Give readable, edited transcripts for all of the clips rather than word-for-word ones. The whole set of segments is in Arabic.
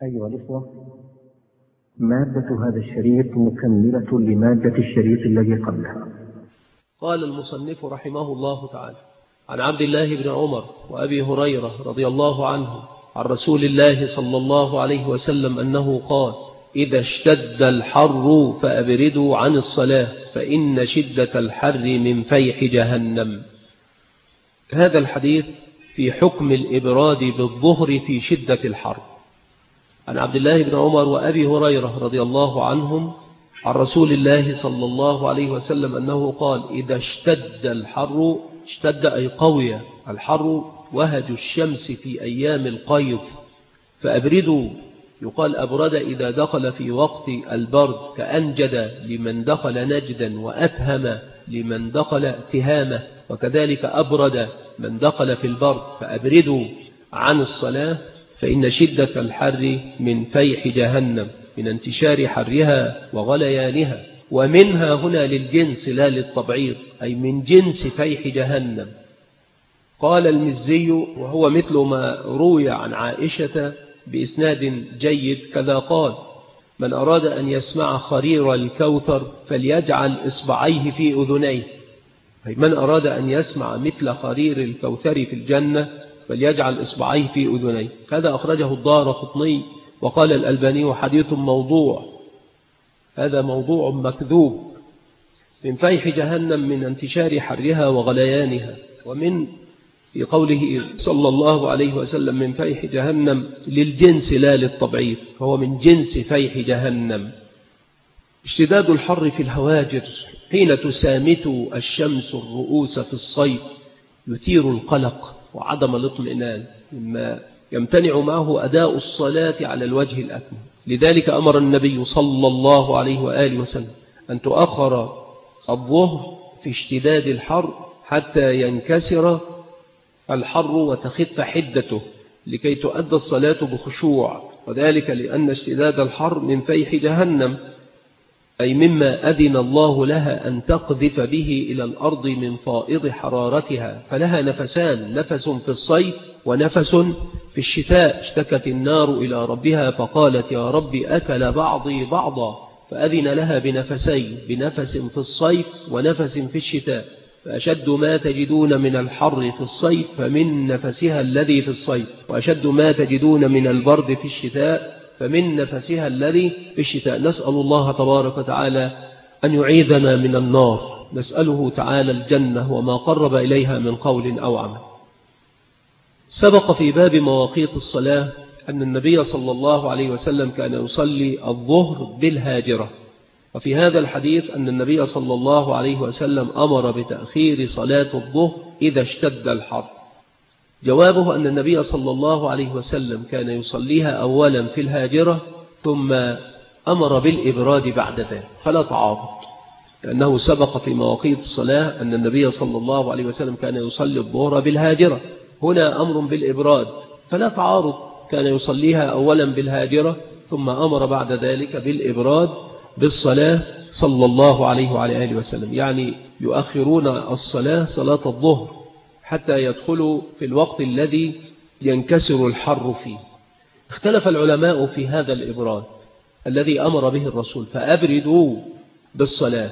أيها الإخوة، مادة هذا الشريط مكملة لمادة الشريط الذي قبلها. قال المصنف رحمه الله تعالى: عن عبد الله بن عمر وأبي هريرة رضي الله عنه عن رسول الله صلى الله عليه وسلم أنه قال: إذا اشتد الحر فأبردوا عن الصلاة فإن شدة الحر من فيح جهنم. هذا الحديث في حكم الإبراد بالظهر في شدة الحر. عن عبد الله بن عمر وأبي هريرة رضي الله عنهم عن رسول الله صلى الله عليه وسلم أنه قال: إذا اشتد الحر، اشتد أي قوي الحر، وهج الشمس في أيام القيظ فأبردوا. يقال أبرد إذا دخل في وقت البرد، كأنجد لمن دخل نجدا، وأتهم لمن دخل تهامة، وكذلك أبرد من دخل في البرد. فأبردوا عن الصلاة فإن شدة الحر من فيح جهنم، من انتشار حرها وغليانها. ومنها هنا للجنس لا للتبعيض، أي من جنس فيح جهنم. قال المزي وهو مثل ما روي عن عائشة بإسناد جيد كذا قال: من أراد أن يسمع خرير الكوثر فليجعل إصبعيه في أذنيه. أي من أراد أن يسمع مثل خرير الكوثر في الجنة فليجعل إصبعيه في أذنيه. هذا أخرجه الدارقطني، وقال الألباني حديث موضوع. هذا موضوع مكذوب. من فيح جهنم من انتشار حرها وغليانها. ومن في قوله صلى الله عليه وسلم من فيح جهنم للجنس لا للتبعيض، فهو من جنس فيح جهنم. اشتداد الحر في الهواجر حين تسامت الشمس الرؤوس في الصيف يثير القلق وعدم الاطمئنان، مما يمتنع معه أداء الصلاة على الوجه الأكمل. لذلك أمر النبي صلى الله عليه وآله وسلم أن تؤخر الظهر في اشتداد الحر حتى ينكسر الحر وتخف حدته، لكي تؤدى الصلاة بخشوع. وذلك لأن اشتداد الحر من فيح جهنم، أي مما أذن الله لها أن تقذف به إلى الأرض من فائض حرارتها. فلها نفسان: نفس في الصيف ونفس في الشتاء. اشتكت النار إلى ربها فقالت: يا رب أكل بعضي بعضا، فأذن لها بنفسين: بنفس في الصيف ونفس في الشتاء. فأشد ما تجدون من الحر في الصيف فمن نفسها الذي في الصيف، وأشد ما تجدون من البرد في الشتاء فمن نفسها الذي في الشتاء. نسأل الله تبارك وتعالى أن يعيذنا من النار، نسأله تعالى الجنة وما قرب إليها من قول أو عمل. سبق في باب مواقيت الصلاة أن النبي صلى الله عليه وسلم كان يصلي الظهر بالهاجرة، وفي هذا الحديث أن النبي صلى الله عليه وسلم أمر بتأخير صلاة الظهر إذا اشتد الحر. جوابه أن النبي صلى الله عليه وسلم كان يصليها أولا في الهاجرة ثم أمر بالإبراد بعد ذلك، فلا تعارض، لأنه سبق في مواقيت الصلاة أن النبي صلى الله عليه وسلم كان يصلي الظهر بالهاجرة. هنا أمر بالإبراد، فلا تعارض، كان يصليها أولا بالهاجرة ثم أمر بعد ذلك بالإبراد بالصلاة صلى الله عليه وعلى آله وسلم. يعني يؤخرون الصلاة، صلاة الظهر، حتى يدخلوا في الوقت الذي ينكسر الحر فيه. اختلف العلماء في هذا الإبراد الذي أمر به الرسول: فأبردوا بالصلاة،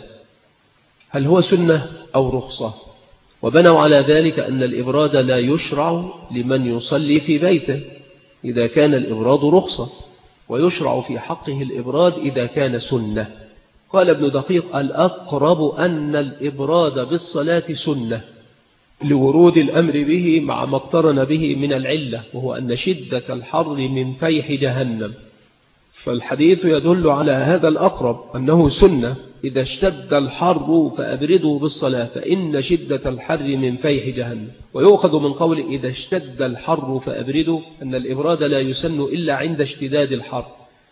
هل هو سنة أو رخصة؟ وبنوا على ذلك أن الإبراد لا يشرع لمن يصلي في بيته إذا كان الإبراد رخصة، ويشرع في حقه الإبراد إذا كان سنة. قال ابن دقيق: الأقرب أن الإبراد بالصلاة سنة، لورود الأمر به مع ما اقترن به من العلة، وهو أن شدة الحر من فيح جهنم. فالحديث يدل على هذا الأقرب، أنه سنة. إذا اشتد الحر فأبردوا بالصلاة فإن شدة الحر من فيح جهنم. ويؤخذ من قول إذا اشتد الحر فأبردوا أن الإبراد لا يسن إلا عند اشتداد الحر،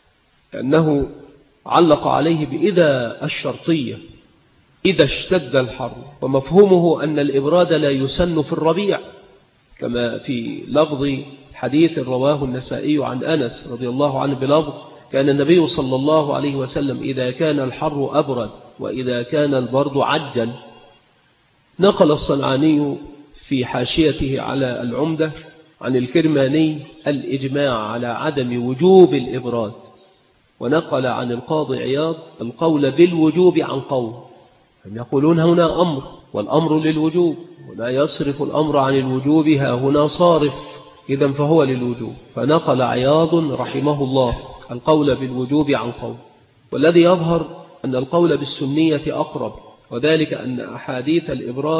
لأنه علق عليه بإذا الشرطية، إذا اشتد الحر، ومفهومه أن الإبراد لا يسن في الربيع، كما في لفظ حديث رواه النسائي عن أنس رضي الله عنه بلفظ: كان النبي صلى الله عليه وسلم إذا كان الحر أبرد وإذا كان البرد عجل. نقل الصنعاني في حاشيته على العمدة عن الكرماني الإجماع على عدم وجوب الإبراد، ونقل عن القاضي عياض القول بالوجوب عن قول. هم يقولون هنا أمر والأمر للوجوب، ولا يصرف الأمر عن الوجوب ها هنا صارف، إذن فهو للوجوب. فنقل عياض رحمه الله القول بالوجوب عن قول. والذي يظهر أن القول بالسنية أقرب، وذلك أن أحاديث الإبراد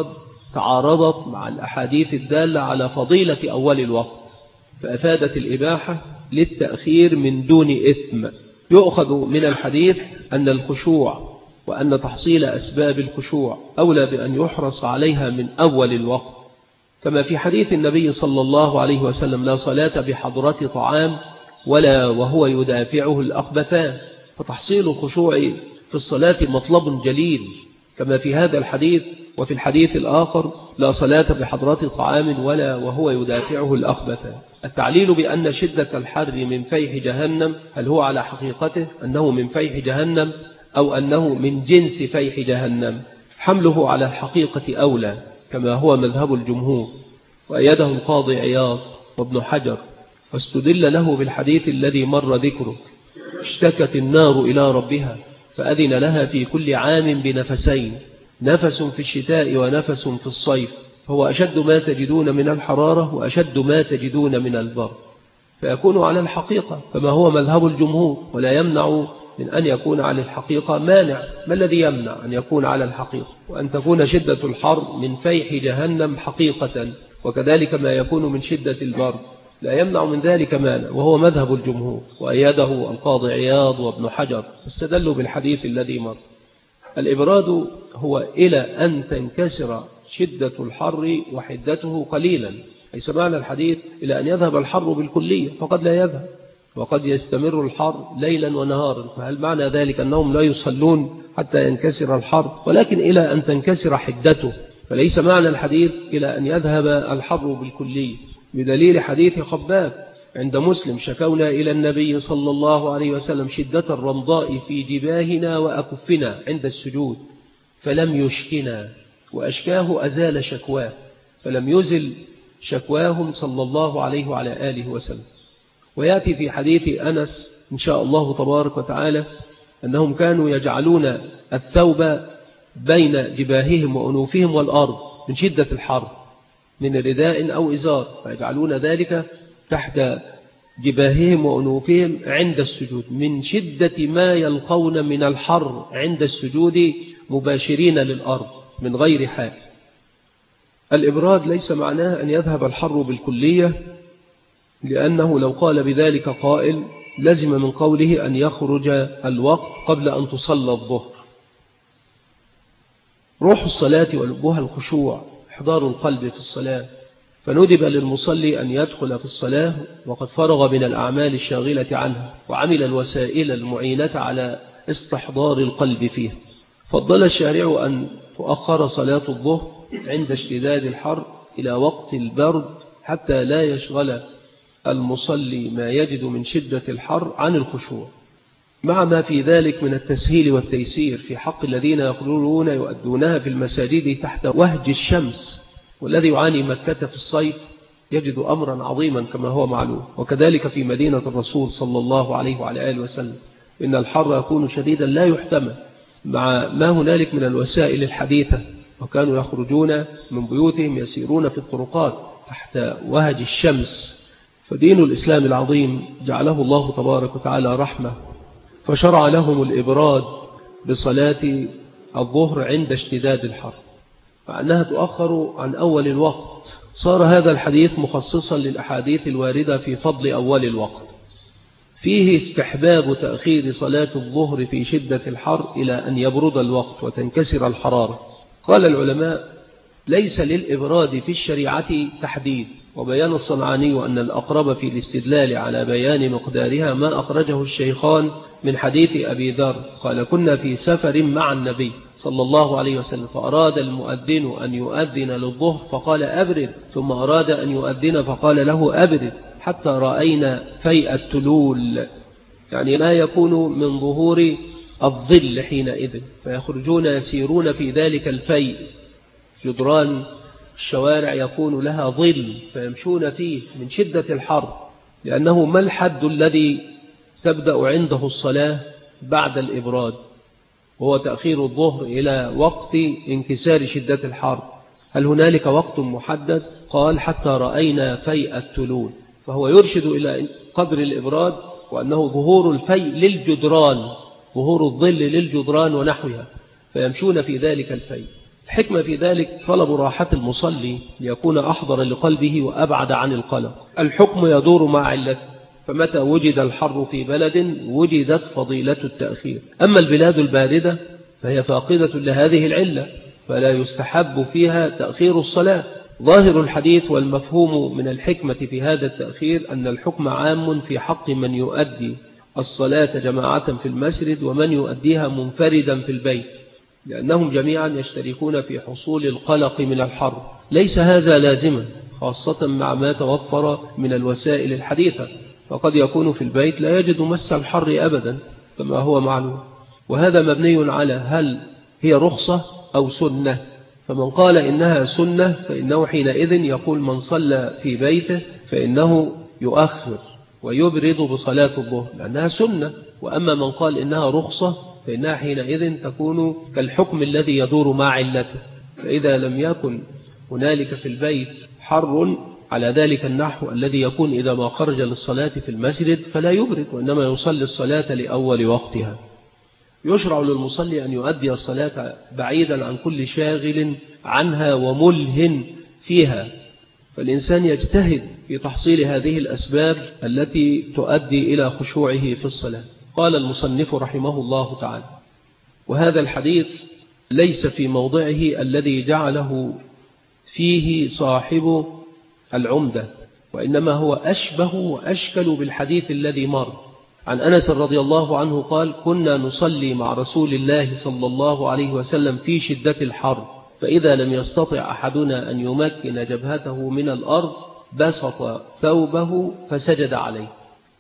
تعارضت مع الأحاديث الدالة على فضيلة أول الوقت، فأفادت الإباحة للتأخير من دون إثم. يؤخذ من الحديث أن الخشوع وأن تحصيل أسباب الخشوع أولى بأن يحرص عليها من أول الوقت، كما في حديث النبي صلى الله عليه وسلم: لا صلاة بحضرة طعام ولا وهو يدافعه الأخبثان. فتحصيل الخشوع في الصلاة مطلب جليل، كما في هذا الحديث وفي الحديث الآخر: لا صلاة بحضرة طعام ولا وهو يدافعه الأخبثان. التعليل بأن شدة الحر من فيح جهنم، هل هو على حقيقته أنه من فيح جهنم أو أنه من جنس فيح جهنم؟ حمله على الحقيقة أولى، كما هو مذهب الجمهور، وأيده القاضي عياض وابن حجر، واستدل له بالحديث الذي مر ذكره: اشتكت النار إلى ربها فأذن لها في كل عام بنفسين، نفس في الشتاء ونفس في الصيف، هو أشد ما تجدون من الحرارة وأشد ما تجدون من البرد. فيكون على الحقيقة كما هو مذهب الجمهور، ولا يمنع من أن يكون على الحقيقة مانع. ما الذي يمنع أن يكون على الحقيقة وأن تكون شدة الحر من فيح جهنم حقيقة، وكذلك ما يكون من شدة البرد لا يمنع من ذلك مانع، وهو مذهب الجمهور، وأيده القاضي عياض وابن حجر، استدلوا بالحديث الذي مر. الإبراد هو إلى أن تنكسر شدة الحر وحدته قليلا، ليس معنى الحديث إلى أن يذهب الحر بالكلية، فقد لا يذهب، وقد يستمر الحر ليلا ونهارا. فهل معنى ذلك أنهم لا يصلون حتى ينكسر الحر؟ ولكن إلى أن تنكسر حدته، فليس معنى الحديث إلى أن يذهب الحر بالكلية، بدليل حديث خباب عند مسلم: شكونا إلى النبي صلى الله عليه وسلم شدة الرمضاء في جباهنا وأكفنا عند السجود فلم يشكنا، وأشكاه أزال شكواه، فلم يزل شكواهم صلى الله عليه وعلى آله وسلم. ويأتي في حديث أنس إن شاء الله تبارك وتعالى أنهم كانوا يجعلون الثوب بين جباههم وأنوفهم والأرض من شدة الحر، من رداء أو إزار، فيجعلون ذلك تحت جباههم وأنوفهم عند السجود من شدة ما يلقون من الحر عند السجود مباشرين للأرض من غير حال. الإبراد ليس معناه أن يذهب الحر بالكلية، لأنه لو قال بذلك قائل لزم من قوله أن يخرج الوقت قبل أن تصلى الظهر. روح الصلاة ولبها الخشوع، إحضار القلب في الصلاة، فندب للمصلي أن يدخل في الصلاة وقد فرغ من الأعمال الشاغلة عنها، وعمل الوسائل المعينة على استحضار القلب فيه. فضل الشارع أن تؤخر صلاة الظهر عند اشتداد الحر إلى وقت البرد، حتى لا يشغل المصلي ما يجد من شدة الحر عن الخشوع، مع ما في ذلك من التسهيل والتيسير في حق الذين يقررون يؤدونها في المساجد تحت وهج الشمس. والذي يعاني مكة في الصيف يجد أمرا عظيما كما هو معلوم، وكذلك في مدينة الرسول صلى الله عليه وعلى آله وسلم إن الحر يكون شديدا لا يحتمل، مع ما هنالك من الوسائل الحديثة، وكانوا يخرجون من بيوتهم يسيرون في الطرقات تحت وهج الشمس. فدين الإسلام العظيم جعله الله تبارك وتعالى رحمة، فشرع لهم الإبراد بصلاة الظهر عند اشتداد الحر، فأنها تؤخر عن أول الوقت. صار هذا الحديث مخصصا للأحاديث الواردة في فضل أول الوقت، فيه استحباب تأخير صلاة الظهر في شدة الحر إلى أن يبرد الوقت وتنكسر الحرارة. قال العلماء: ليس للإبراد في الشريعة تحديد. وبيان الصنعاني أن الأقرب في الاستدلال على بيان مقدارها ما أخرجه الشيخان من حديث أبي ذر قال: كنا في سفر مع النبي صلى الله عليه وسلم، فأراد المؤذن أن يؤذن للظهر فقال أبرد، ثم أراد أن يؤذن فقال له أبرد، حتى رأينا فيء التلول، يعني ما يكون من ظهور الظل حينئذ، فيخرجون يسيرون في ذلك الفيء جدران الشوارع يكون لها ظل فيمشون فيه من شدة الحر، لأنه ما الحد الذي تبدأ عنده الصلاة بعد الإبراد؟ وهو تأخير الظهر إلى وقت انكسار شدة الحر. هل هنالك وقت محدد؟ قال حتى رأينا فيء التلول، فهو يرشد إلى قدر الإبراد، وأنه ظهور الفيء للجدران، ظهور الظل للجدران ونحوها، فيمشون في ذلك الفيء. الحكمة في ذلك طلب راحة المصلي ليكون أحضر لقلبه وأبعد عن القلق. الحكم يدور مع علته، فمتى وجد الحر في بلد وجدت فضيلة التأخير. أما البلاد الباردة فهي فاقدة لهذه العلة، فلا يستحب فيها تأخير الصلاة. ظاهر الحديث والمفهوم من الحكمة في هذا التأخير أن الحكم عام في حق من يؤدي الصلاة جماعة في المسجد ومن يؤديها منفردا في البيت، لأنهم جميعا يشتركون في حصول القلق من الحر. ليس هذا لازما، خاصة مع ما توفر من الوسائل الحديثة، فقد يكون في البيت لا يجد مس الحر أبدا كما هو معلوم، وهذا مبني على هل هي رخصة أو سنة. فمن قال إنها سنة فإنه حينئذ يقول من صلى في بيته فإنه يؤخر ويبرد بصلاة الظهر لأنها سنة. وأما من قال إنها رخصة فإنها حينئذ تكون كالحكم الذي يدور مع علته. فإذا لم يكن هنالك في البيت حر على ذلك النحو الذي يكون إذا ما خرج للصلاة في المسجد فلا يبرد، وإنما يصلي الصلاة لأول وقتها. يشرع للمصلي أن يؤدي الصلاة بعيدا عن كل شاغل عنها وملهن فيها، فالإنسان يجتهد في تحصيل هذه الأسباب التي تؤدي إلى خشوعه في الصلاة. قال المصنف رحمه الله تعالى: وهذا الحديث ليس في موضعه الذي جعله فيه صاحب العمدة، وإنما هو أشبه وأشكل بالحديث الذي مر عن أنس رضي الله عنه قال: كنا نصلي مع رسول الله صلى الله عليه وسلم في شدة الحر، فإذا لم يستطع أحدنا أن يمكن جبهته من الأرض بسط ثوبه فسجد عليه.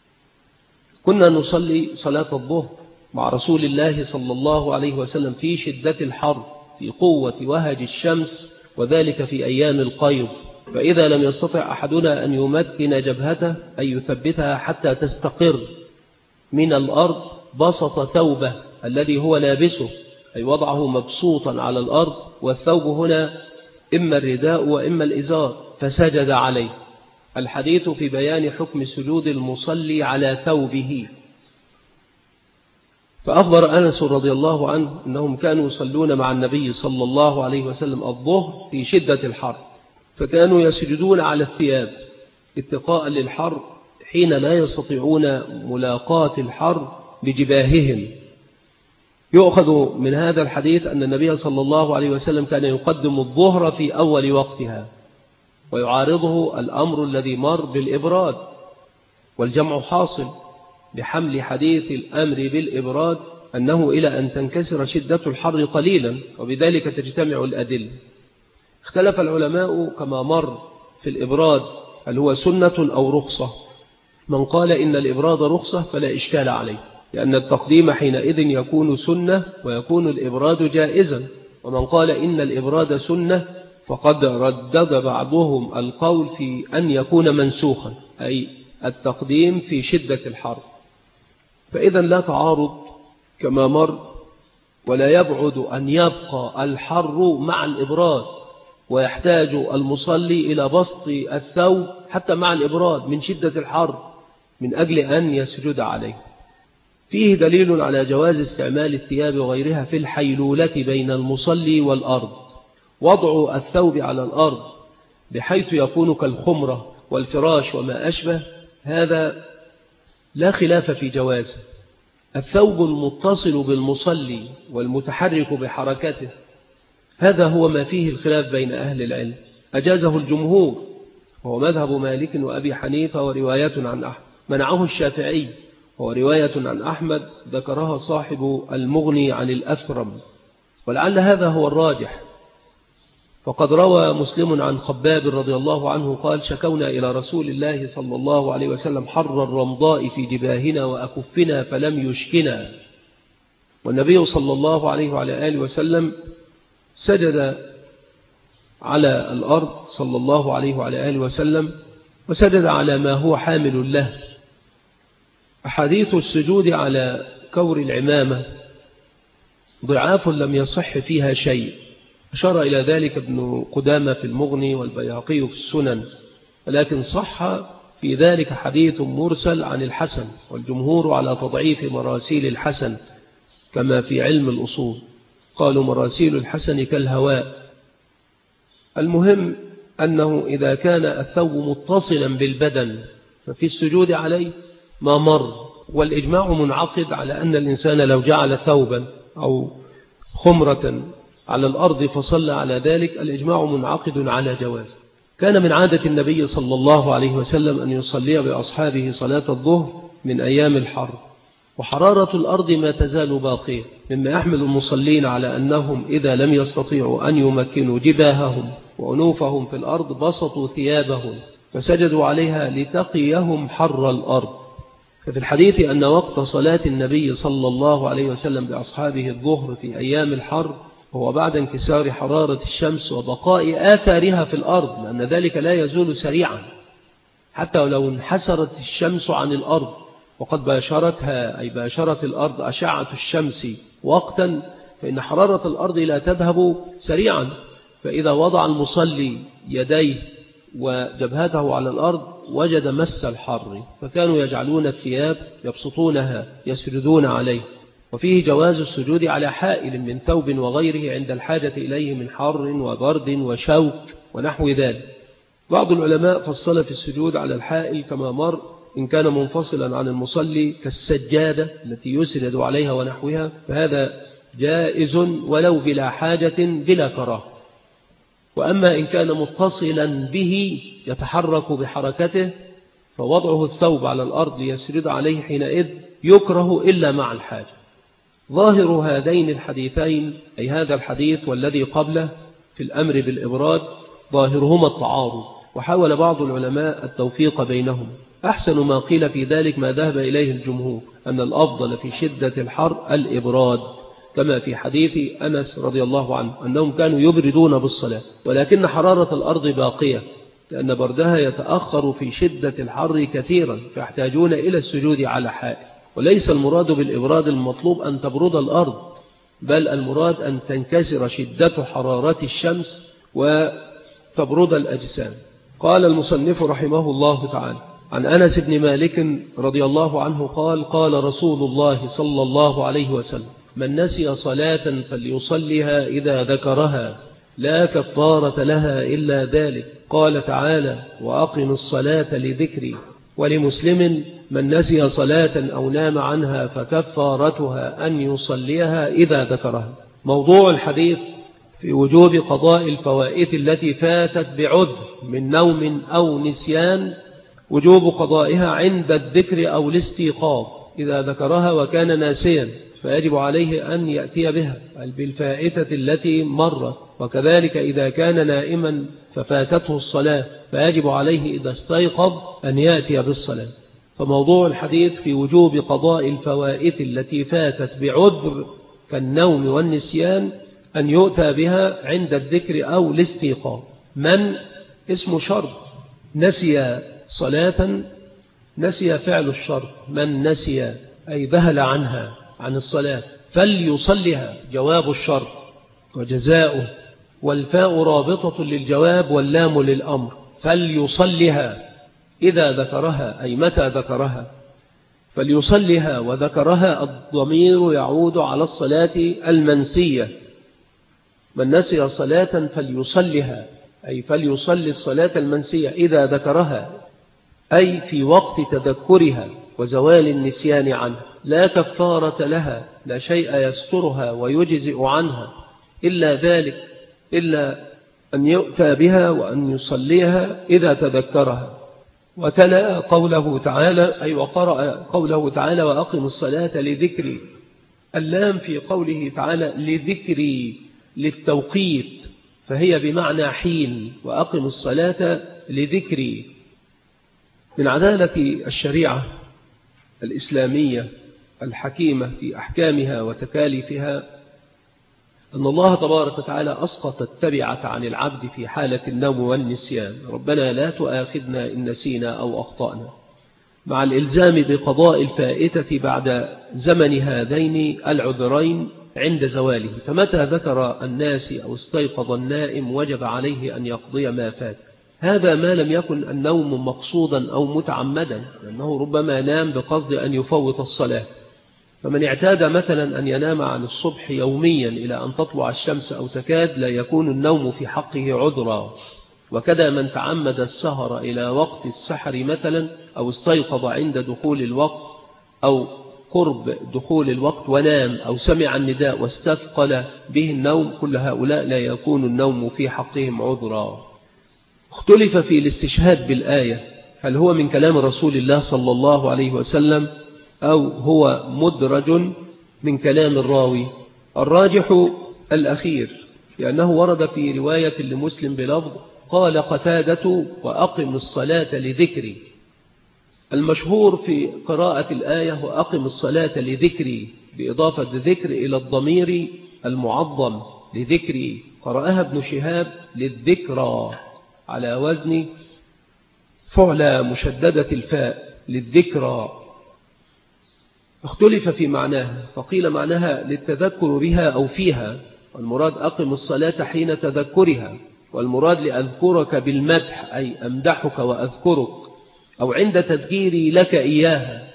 كنا نصلي صلاة الظهر مع رسول الله صلى الله عليه وسلم في شدة الحر في قوة وهج الشمس، وذلك في أيام القيض، فإذا لم يستطع أحدنا أن يمكن جبهته أي يثبتها حتى تستقر من الأرض بسط ثوبه الذي هو لابسه، أي وضعه مبسوطا على الأرض، والثوب هنا إما الرداء وإما الإزار، فسجد عليه. الحديث في بيان حكم سجود المصلي على ثوبه. فأخبر أنس رضي الله عنه أنهم كانوا يصلون مع النبي صلى الله عليه وسلم الظهر في شدة الحر، فكانوا يسجدون على الثياب اتقاء للحر حين لا يستطيعون ملاقاة الحر بجباههم. يؤخذ من هذا الحديث أن النبي صلى الله عليه وسلم كان يقدم الظهر في أول وقتها، ويعارضه الأمر الذي مر بالإبراد، والجمع حاصل بحمل حديث الأمر بالإبراد أنه إلى أن تنكسر شدة الحر قليلا، وبذلك تجتمع الأدلة. اختلف العلماء كما مر في الإبراد هل هو سنة أو رخصة. من قال إن الإبراد رخصة فلا إشكال عليه، لأن التقديم حينئذ يكون سنة ويكون الإبراد جائزا. ومن قال إن الإبراد سنة فقد ردد بعضهم القول في أن يكون منسوخا، أي التقديم في شدة الحر. فإذا لا تعارض كما مر، ولا يبعد أن يبقى الحر مع الإبراد، ويحتاج المصلي إلى بسط الثوب حتى مع الإبراد من شدة الحر من أجل أن يسجد عليه. فيه دليل على جواز استعمال الثياب وغيرها في الحيلولة بين المصلي والأرض. وضع الثوب على الأرض بحيث يكون كالخمرة والفراش وما أشبه هذا لا خلاف في جوازه. الثوب المتصل بالمصلي والمتحرك بحركته هذا هو ما فيه الخلاف بين أهل العلم. أجازه الجمهور وهو مذهب مالك وأبي حنيفة ورواية عن أحمد، منعه الشافعي وهو رواية عن أحمد ذكرها صاحب المغني عن الأثرم، ولعل هذا هو الراجح. فقد روى مسلم عن خباب رضي الله عنه قال: شكونا إلى رسول الله صلى الله عليه وسلم حر الرمضاء في جباهنا وأكفنا فلم يشكنا، والنبي صلى الله عليه وعلى آله وسلم سجد على الأرض صلى الله عليه وعلى آله وسلم، وسجد على ما هو حامل له. أحاديث السجود على كور العمامة ضعاف لم يصح فيها شيء، أشار إلى ذلك ابن قدامة في المغني والبيهقي في السنن، ولكن صح في ذلك حديث مرسل عن الحسن، والجمهور على تضعيف مراسيل الحسن كما في علم الأصول، قالوا مراسيل الحسن كالهواء. المهم أنه إذا كان الثوب متصلا بالبدن ففي السجود عليه ما مر، والإجماع منعقد على أن الإنسان لو جعل ثوبا أو خمرة على الأرض فصلى على ذلك، الإجماع منعقد على جواز. كان من عادة النبي صلى الله عليه وسلم أن يصلي بأصحابه صلاة الظهر من أيام الحر، وحرارة الأرض ما تزال باقية، مما يحمل المصلين على أنهم إذا لم يستطيعوا أن يمكنوا جباههم وأنوفهم في الأرض بسطوا ثيابهم فسجدوا عليها لتقيهم حر الأرض. ففي الحديث أن وقت صلاة النبي صلى الله عليه وسلم بأصحابه الظهر في أيام الحر هو بعد انكسار حرارة الشمس وبقاء آثارها في الأرض، لأن ذلك لا يزول سريعا حتى ولو انحسرت الشمس عن الأرض وقد باشرتها، أي باشرت الأرض أشعة الشمس وقتا، فإن حرارة الأرض لا تذهب سريعا. فإذا وضع المصلي يديه وجبهته على الأرض وجد مس الحر، فكانوا يجعلون الثياب يبسطونها يسردون عليه. وفيه جواز السجود على حائل من ثوب وغيره عند الحاجة إليه من حر وبرد وشوك ونحو ذلك. بعض العلماء فصل في السجود على الحائل كما مر إن كان منفصلا عن المصلي كالسجادة التي يسجد عليها ونحوها، فهذا جائز ولو بلا حاجة بلا كراهة. وأما إن كان متصلا به يتحرك بحركته فوضعه الثوب على الأرض ليسجد عليه حينئذ يكره إلا مع الحاجة. ظاهر هذين الحديثين، أي هذا الحديث والذي قبله في الأمر بالإبراد، ظاهرهما التعارض، وحاول بعض العلماء التوفيق بينهم. أحسن ما قيل في ذلك ما ذهب إليه الجمهور، أن الأفضل في شدة الحر الإبراد، كما في حديث أنس رضي الله عنه أنهم كانوا يبردون بالصلاة، ولكن حرارة الأرض باقية لأن بردها يتأخر في شدة الحر كثيرا فيحتاجون إلى السجود على حائل. وليس المراد بالإبراد المطلوب أن تبرد الأرض، بل المراد أن تنكسر شدة حرارة الشمس وتبرد الأجسام. قال المصنف رحمه الله تعالى عن أنس بن مالك رضي الله عنه قال: قال رسول الله صلى الله عليه وسلم: من نسي صلاة فليصلها إذا ذكرها، لا كفارة لها إلا ذلك. قال تعالى: وأقم الصلاة لذكري. ولمسلم: من نسي صلاة أو نام عنها فكفارتها أن يصليها إذا ذكرها. موضوع الحديث في وجوب قضاء الفوائت التي فاتت بعذر من نوم أو نسيان، وجوب قضائها عند الذكر أو الاستيقاظ. إذا ذكرها وكان ناسيا فيجب عليه أن يأتي بها بالفائتة التي مرت، وكذلك إذا كان نائما ففاتته الصلاة فيجب عليه إذا استيقظ أن يأتي بالصلاة. فموضوع الحديث في وجوب قضاء الفوائت التي فاتت بعذر كالنوم والنسيان أن يؤتى بها عند الذكر أو الاستيقاظ. من اسم شرط، نسي صلاة، نسي فعل الشرط، من نسي أي ذهل عنها عن الصلاة فليصلها جواب الشرط وجزاؤه، والفاء رابطة للجواب واللام للأمر. فليصلها إذا ذكرها أي متى ذكرها، فليصلها وذكرها الضمير يعود على الصلاة المنسية. من نسي صلاة فليصلها أي فليصلي الصلاة المنسية إذا ذكرها، أي في وقت تذكرها وزوال النسيان عنها. لا كفارة لها، لا شيء يسترها ويجزئ عنها إلا ذلك، إلا أن يؤتى بها وأن يصليها إذا تذكرها. وتلا قوله تعالى أي وقرأ قوله تعالى: وأقم الصلاة لذكري. اللام في قوله تعالى لذكري للتوقيت، فهي بمعنى حين، وأقم الصلاة لذكري. من عدالة الشريعة الإسلامية الحكيمة في أحكامها وتكاليفها أن الله تبارك وتعالى أسقط التبعة عن العبد في حالة النوم والنسيان. ربنا لا تؤاخذنا إن نسينا أو أخطأنا، مع الإلزام بقضاء الفائتة بعد زمن هذين العذرين عند زواله. فمتى ذكر الناس أو استيقظ النائم وجب عليه أن يقضي ما فات. هذا ما لم يكن النوم مقصودا أو متعمدا، لأنه ربما نام بقصد أن يفوت الصلاة. فمن اعتاد مثلا أن ينام عن الصبح يوميا إلى أن تطلع الشمس أو تكاد، لا يكون النوم في حقه عذرا. وكذا من تعمد السهر إلى وقت السحر مثلا، أو استيقظ عند دخول الوقت أو قرب دخول الوقت ونام، أو سمع النداء واستثقل به النوم، كل هؤلاء لا يكون النوم في حقهم عذرا. اختلف في الاستشهاد بالآية، هل هو من كلام رسول الله صلى الله عليه وسلم أو هو مدرج من كلام الراوي؟ الراجح الأخير، لأنه ورد في رواية لمسلم بلفظ قال قتادة وأقم الصلاة لذكري. المشهور في قراءة الآية وأقم الصلاة لذكري بإضافة ذكر إلى الضمير المعظم لذكري. قرأها ابن شهاب للذكرى على وزن فعل مشددة الفاء للذكرى. اختلف في معناها، فقيل معناها للتذكر بها أو فيها، والمراد أقم الصلاة حين تذكرها، والمراد لأذكرك بالمدح أي أمدحك وأذكرك، أو عند تذكيري لك إياها.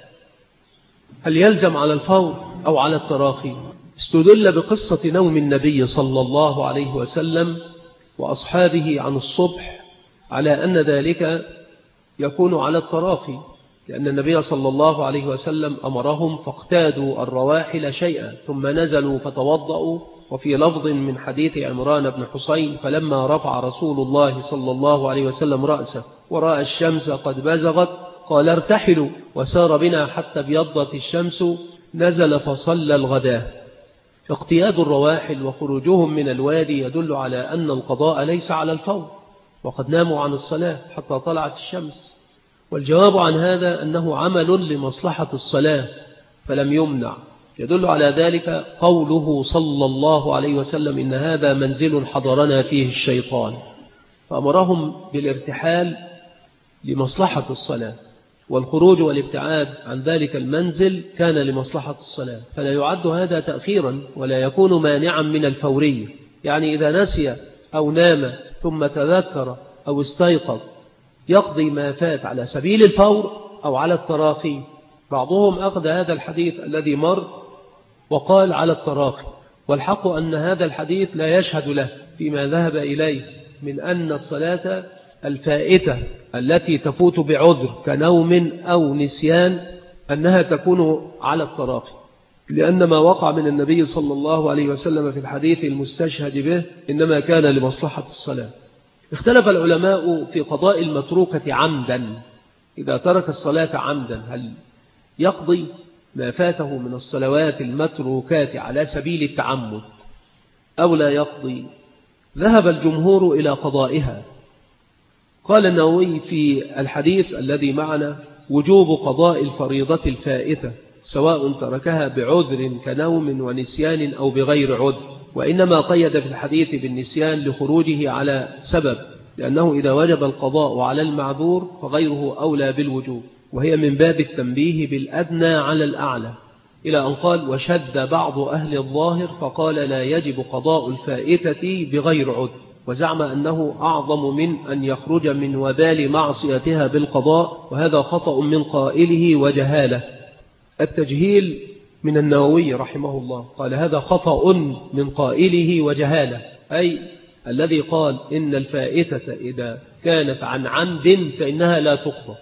هل يلزم على الفور أو على التراخي؟ استدل بقصة نوم النبي صلى الله عليه وسلم وأصحابه عن الصبح على أن ذلك يكون على التراخي، لأن النبي صلى الله عليه وسلم أمرهم فاقتادوا الرواحل شيئا ثم نزلوا فتوضأوا. وفي لفظ من حديث عمران بن حسين فلما رفع رسول الله صلى الله عليه وسلم رأسه ورأى الشمس قد بزغت قال ارتحلوا، وسار بنا حتى ابيضت الشمس، نزل فصلى الغداء. اقتياد الرواحل وخروجهم من الوادي يدل على أن القضاء ليس على الفور، وقد ناموا عن الصلاة حتى طلعت الشمس. والجواب عن هذا أنه عمل لمصلحة الصلاة فلم يمنع. يدل على ذلك قوله صلى الله عليه وسلم إن هذا منزل حضرنا فيه الشيطان، فأمرهم بالارتحال لمصلحة الصلاة، والخروج والابتعاد عن ذلك المنزل كان لمصلحة الصلاة، فلا يعد هذا تأخيرا ولا يكون مانعا من الفورية. يعني إذا نسي أو نام ثم تذكر أو استيقظ يقضي ما فات على سبيل الفور أو على التراخي. بعضهم أخذ هذا الحديث الذي مر وقال على التراخي، والحق أن هذا الحديث لا يشهد له فيما ذهب إليه من أن الصلاة الفائتة التي تفوت بعذر كنوم أو نسيان أنها تكون على التراخي، لأن ما وقع من النبي صلى الله عليه وسلم في الحديث المستشهد به إنما كان لمصلحة الصلاة. اختلف العلماء في قضاء المتروكة عمدا. إذا ترك الصلاة عمدا هل يقضي ما فاته من الصلوات المتروكات على سبيل التعمد أو لا يقضي؟ ذهب الجمهور إلى قضائها. قال النووي في الحديث الذي معنا وجوب قضاء الفريضة الفائتة سواء تركها بعذر كنوم ونسيان أو بغير عذر، وإنما قيد في الحديث بالنسيان لخروجه على سبب، لأنه إذا وجب القضاء على المعذور فغيره أولى بالوجوب، وهي من باب التنبيه بالأدنى على الأعلى، إلى أن قال وشد بعض أهل الظاهر فقال لا يجب قضاء الفائتة بغير عذر، وزعم أنه أعظم من أن يخرج من وبال معصيتها بالقضاء، وهذا خطأ من قائله وجهالة. التجهيل من النووي رحمه الله قال هذا خطأ من قائله وجهالة، أي الذي قال إن الفائتة إذا كانت عن عمد فإنها لا تقضى،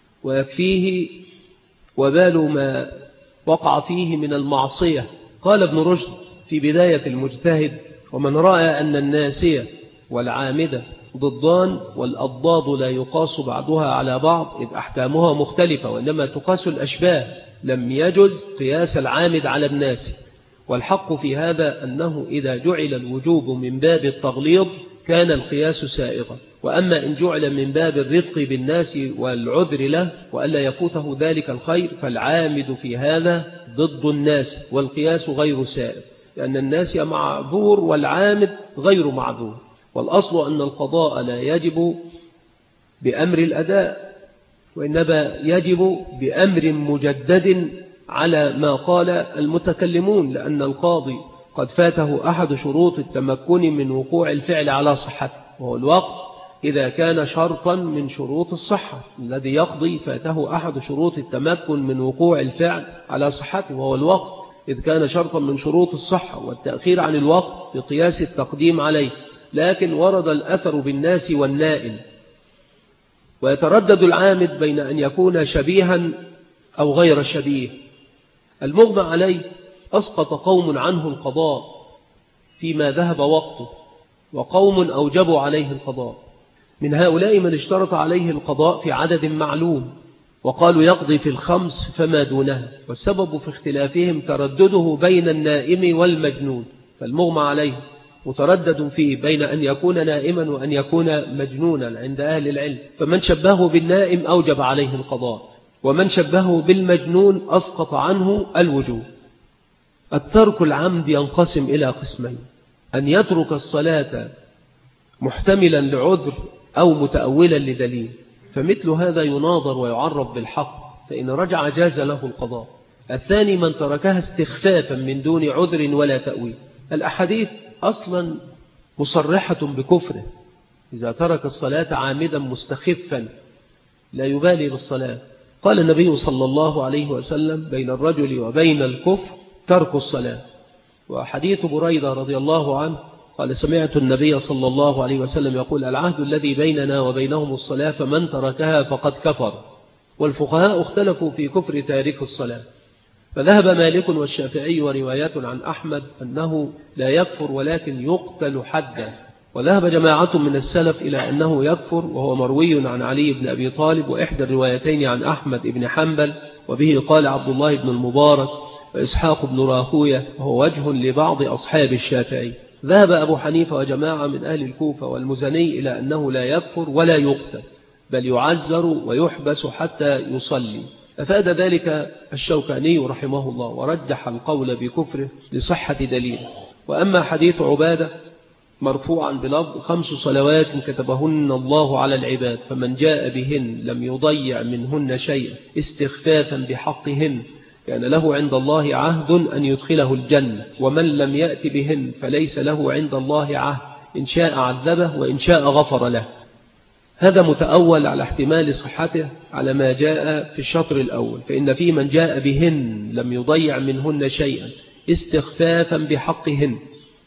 ويكفيه وبال ما وقع فيه من المعصية. قال ابن رشد في بداية المجتهد ومن رأى أن الناسية والعامدة ضدان والأضداد لا يقاس بعضها على بعض إذ أحكامها مختلفة وإنما تقاس الأشباه لم يجز قياس العامد على الناس. والحق في هذا أنه إذا جعل الوجوب من باب التغليظ كان القياس سائغا، وأما إن جعل من باب الرفق بالناس والعذر له وألا يفوته ذلك الخير فالعامد في هذا ضد الناس والقياس غير سائغ. لأن الناس معذور والعامد غير معذور. والأصل أن القضاء لا يجب بأمر الأداء، وإنما يجب بأمر مجدد على ما قال المتكلمون، لأن القاضي قد فاته أحد شروط التمكن من وقوع الفعل على صحته، وهو الوقت إذا كان شرطا من شروط الصحة. الذي يقضي فاته أحد شروط التمكن من وقوع الفعل على صحته، وهو الوقت إذ كان شرطا من شروط الصحة، والتأخير عن الوقت بقياس التقديم عليه. لكن ورد الأثر بالناس والنائم، ويتردد العامد بين أن يكون شبيها أو غير شبيه. المغمى عليه أسقط قوم عنه القضاء فيما ذهب وقته، وقوم أوجبوا عليه القضاء. من هؤلاء من اشترط عليه القضاء في عدد معلوم، وقالوا يقضي في 5 فما دونها، والسبب في اختلافهم تردده بين النائم والمجنون. فالمغمى عليه متردد فيه بين أن يكون نائما وأن يكون مجنونا عند أهل العلم، فمن شبهه بالنائم أوجب عليه القضاء، ومن شبهه بالمجنون أسقط عنه الوجوب. الترك العمد ينقسم إلى قسمين: أن يترك الصلاة محتملا لعذر أو متأولا لدليل، فمثل هذا يناظر ويعرف بالحق، فإن رجع جاز له القضاء. الثاني من تركها استخفافا من دون عذر ولا تأويل. الأحاديث أصلا مصرحة بكفره، إذا ترك الصلاة عامدا مستخفا لا يبالي بالصلاة. قال النبي صلى الله عليه وسلم: بين الرجل وبين الكفر ترك الصلاة. وحديث بريدة رضي الله عنه قال: سمعت النبي صلى الله عليه وسلم يقول: العهد الذي بيننا وبينهم الصلاة، فمن تركها فقد كفر. والفقهاء اختلفوا في كفر تارك الصلاة، فذهب مالك والشافعي وروايات عن أحمد أنه لا يكفر ولكن يقتل حدا، وذهب جماعة من السلف إلى أنه يكفر، وهو مروي عن علي بن أبي طالب، وإحدى الروايتين عن أحمد بن حنبل، وبه قال عبد الله بن المبارك وإسحاق بن راهوية، وهو وجه لبعض أصحاب الشافعي. ذهب أبو حنيفة وجماعة من أهل الكوفة والمزني إلى أنه لا يكفر ولا يقتل، بل يعزر ويحبس حتى يصلي. أفاد ذلك الشوكاني رحمه الله، ورجح القول بكفره لصحة دليل. وأما حديث عبادة مرفوعا بلفظ: 5 صلوات كتبهن الله على العباد، فمن جاء بهن لم يضيع منهن شيئا استخفافا بحقهن كان له عند الله عهد أن يدخله الجنة، ومن لم يأت بهن فليس له عند الله عهد، إن شاء عذبه وإن شاء غفر له. هذا متأول على احتمال صحته على ما جاء في الشطر الأول، فإن في من جاء بهن لم يضيع منهن شيئا استخفافا بحقهن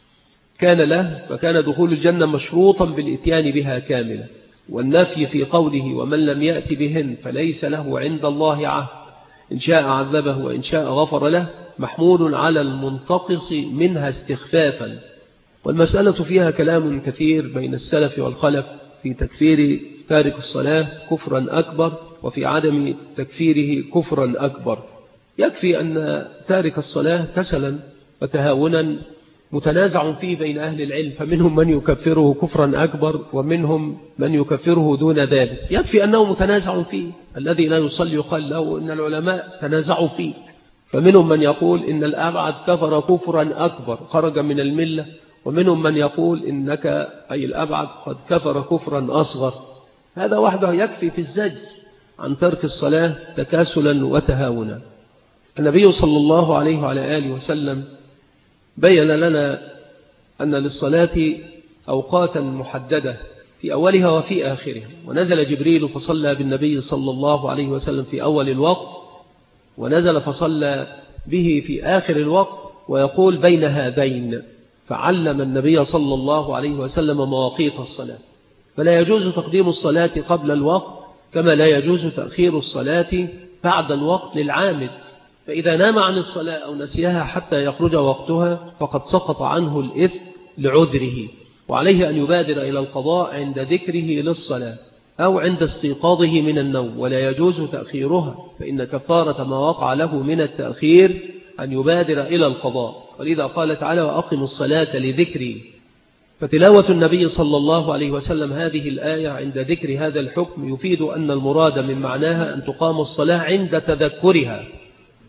كان له، فكان دخول الجنة مشروطا بالإتيان بها كاملة. والنفي في قوله: ومن لم يأت بهن فليس له عند الله عهد، إن شاء عذبه وإن شاء غفر له، محمول على المنتقص منها استخفافا. والمسألة فيها كلام كثير بين السلف والخلف في تكفير تارك الصلاة كفرا أكبر، وفي عدم تكفيره كفرا أكبر. يكفي أن تارك الصلاة كسلا وتهاونا متنازع فيه بين أهل العلم، فمنهم من يكفره كفرا أكبر ومنهم من يكفره دون ذلك. يكفي أنه متنازع فيه. الذي لا يصلي يقال له إن العلماء تنازعوا فيه، فمنهم من يقول إن الأبعد كفر كفرا أكبر خرج من الملة، ومنهم من يقول إنك أي الأبعد قد كفر كفرا أصغر. هذا وحده يكفي في الزجر عن ترك الصلاة تكاسلا وتهاونا. النبي صلى الله عليه وعلى آله وسلم بين لنا أن للصلاة أوقاتا محددة في أولها وفي آخرها، ونزل جبريل فصلى بالنبي صلى الله عليه وسلم في أول الوقت، ونزل فصلى به في آخر الوقت، ويقول بين هذين، فعلم النبي صلى الله عليه وسلم مواقيت الصلاة. فلا يجوز تقديم الصلاة قبل الوقت، كما لا يجوز تأخير الصلاة بعد الوقت للعامد. فإذا نام عن الصلاة أو نسيها حتى يخرج وقتها فقد سقط عنه الإثم لعذره، وعليه أن يبادر إلى القضاء عند ذكره للصلاة أو عند استيقاظه من النوم، ولا يجوز تأخيرها، فإن كفارة ما وقع له من التأخير أن يبادر إلى القضاء. ولذا قال تعالى: وأقم الصلاة لذكري. فتلاوة النبي صلى الله عليه وسلم هذه الآية عند ذكر هذا الحكم يفيد أن المراد من معناها أن تقام الصلاة عند تذكرها،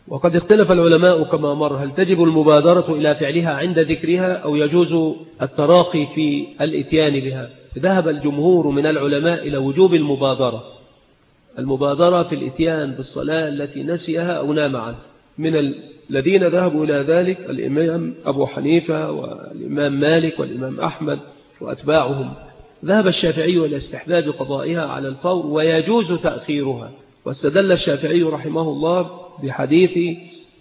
وقد اختلف العلماء كما مر هل تجب المبادرة إلى فعلها عند ذكرها أو يجوز التراخي في الإتيان بها. ذهب الجمهور من العلماء إلى وجوب المبادرة في الإتيان بالصلاة التي نسيها أو نام عنها. من الذين ذهبوا إلى ذلك الإمام أبو حنيفة والإمام مالك والإمام أحمد وأتباعهم. ذهب الشافعي إلى استحباب قضائها على الفور ويجوز تأخيرها، واستدل الشافعي رحمه الله بحديث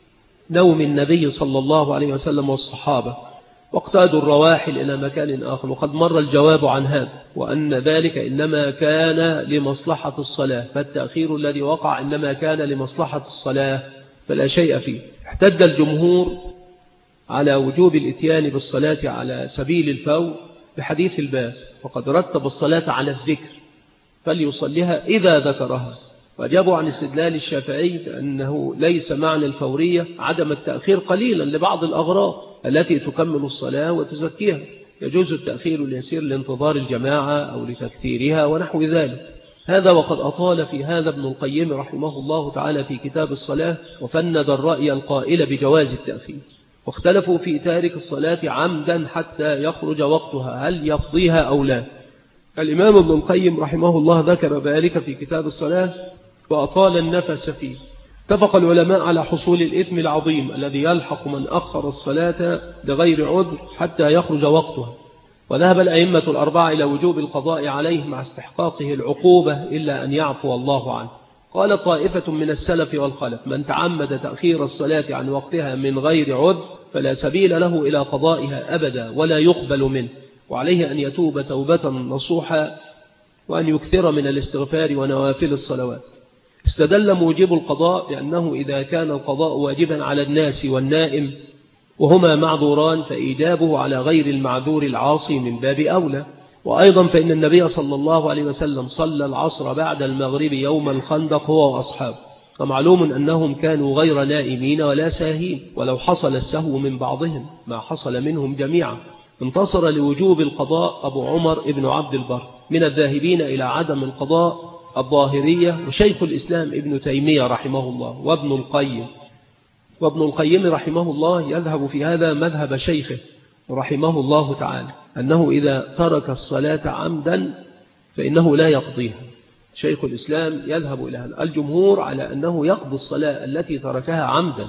نوم النبي صلى الله عليه وسلم والصحابة واقتادوا الرواحل إلى مكان آخر، وقد مر الجواب عن هذا، وأن ذلك إنما كان لمصلحة الصلاة، فالتأخير الذي وقع إنما كان لمصلحة الصلاة فلا شيء فيه. احتج الجمهور على وجوب الإتيان بالصلاة على سبيل الفور بحديث الباب، وقد رتب الصلاة على الذكر فليصليها إذا ذكرها، وأجابوا عن استدلال الشافعي أنه ليس معنى الفورية عدم التأخير قليلا لبعض الأغراض التي تكمل الصلاة وتزكيها، يجوز التأخير اليسير لانتظار الجماعة أو لتكثيرها ونحو ذلك. هذا وقد أطال في هذا ابن القيم رحمه الله تعالى في كتاب الصلاة، وفند الرأي القائل بجواز التأخير. واختلفوا في تارك الصلاة عمدا حتى يخرج وقتها هل يقضيها أو لا. الإمام ابن القيم رحمه الله ذكر ذلك في كتاب الصلاة وأطال النفس فيه. اتفق العلماء على حصول الإثم العظيم الذي يلحق من أخر الصلاة بغير عذر حتى يخرج وقتها، وذهب الأئمة الأربعة إلى وجوب القضاء عليه مع استحقاقه العقوبة إلا أن يعفو الله عنه. قال طائفة من السلف والخلف من تعمد تأخير الصلاة عن وقتها من غير عذر فلا سبيل له إلى قضائها أبدا ولا يقبل منه، وعليه أن يتوب توبة نصوحا وأن يكثر من الاستغفار ونوافل الصلوات. استدل موجب القضاء بأنه إذا كان القضاء واجبا على الناس والنائم وهما معذوران فإيجابه على غير المعذور العاصي من باب أولى. وأيضا فإن النبي صلى الله عليه وسلم صلى العصر بعد المغرب يوم الخندق هو وأصحابه، ومعلوم أنهم كانوا غير نائمين ولا ساهين، ولو حصل السهو من بعضهم ما حصل منهم جميعا. انتصر لوجوب القضاء أبو عمر ابن عبد البر. من الذاهبين إلى عدم القضاء الظاهرية وشيخ الإسلام ابن تيمية رحمه الله وابن القيم رحمه الله يذهب في هذا مذهب شيخه رحمه الله تعالى أنه إذا ترك الصلاة عمدا فإنه لا يقضيها. شيخ الإسلام يذهب إلى هذا. الجمهور على أنه يقضي الصلاة التي تركها عمدا.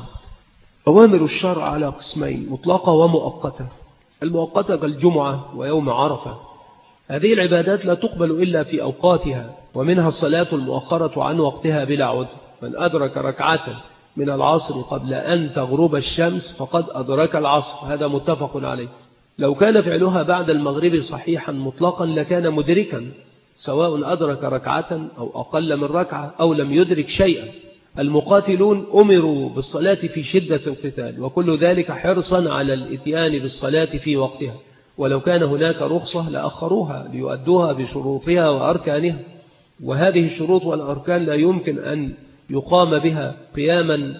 أوامر الشرع على قسمين مطلقة ومؤقتة. المؤقتة كالجمعة ويوم عرفة، هذه العبادات لا تقبل إلا في أوقاتها، ومنها الصلاة المؤخرة عن وقتها بلا عذر. من أدرك ركعة من العصر قبل أن تغرب الشمس فقد أدرك العصر، هذا متفق عليه. لو كان فعلها بعد المغرب صحيحا مطلقا لكان مدركا، سواء أدرك ركعة أو أقل من ركعة أو لم يدرك شيئا. المقاتلون أمروا بالصلاة في شدة القتال، وكل ذلك حرصا على الإتيان بالصلاة في وقتها، ولو كان هناك رخصة لأخروها ليؤدوها بشروطها وأركانها، وهذه الشروط والأركان لا يمكن أن يقام بها قياما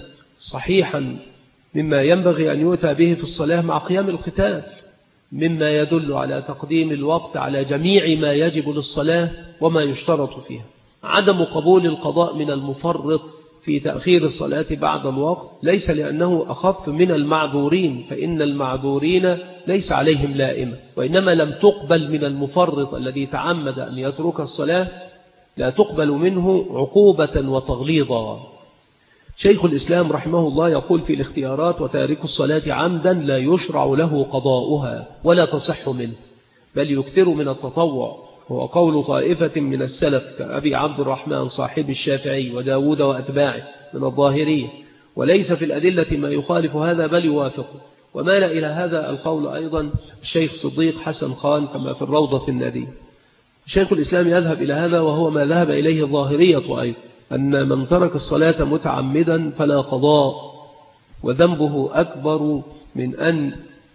صحيحا مما ينبغي أن يؤتى به في الصلاة مع قيام القتال، مما يدل على تقديم الوقت على جميع ما يجب للصلاة وما يشترط فيها. عدم قبول القضاء من المفرط في تأخير الصلاة بعد الوقت ليس لأنه أخف من المعذورين، فإن المعذورين ليس عليهم لائمة، وإنما لم تقبل من المفرط الذي تعمد أن يترك الصلاة، لا تقبل منه عقوبة وتغليظا. شيخ الإسلام رحمه الله يقول في الاختيارات وتارك الصلاة عمدا لا يشرع له قضاؤها ولا تصح منه، بل يكثر من التطوع، هو قول طائفة من السلف كأبي عبد الرحمن صاحب الشافعي وداود وأتباعه من الظاهرية، وليس في الأدلة ما يخالف هذا بل يوافقه. ومال إلى هذا القول أيضا الشيخ صديق حسن خان كما في الروضة النادية. شيخ الإسلام يذهب إلى هذا، وهو ما ذهب إليه الظاهرية أيضا، أن من ترك الصلاة متعمدا فلا قضاء، وذنبه أكبر من أن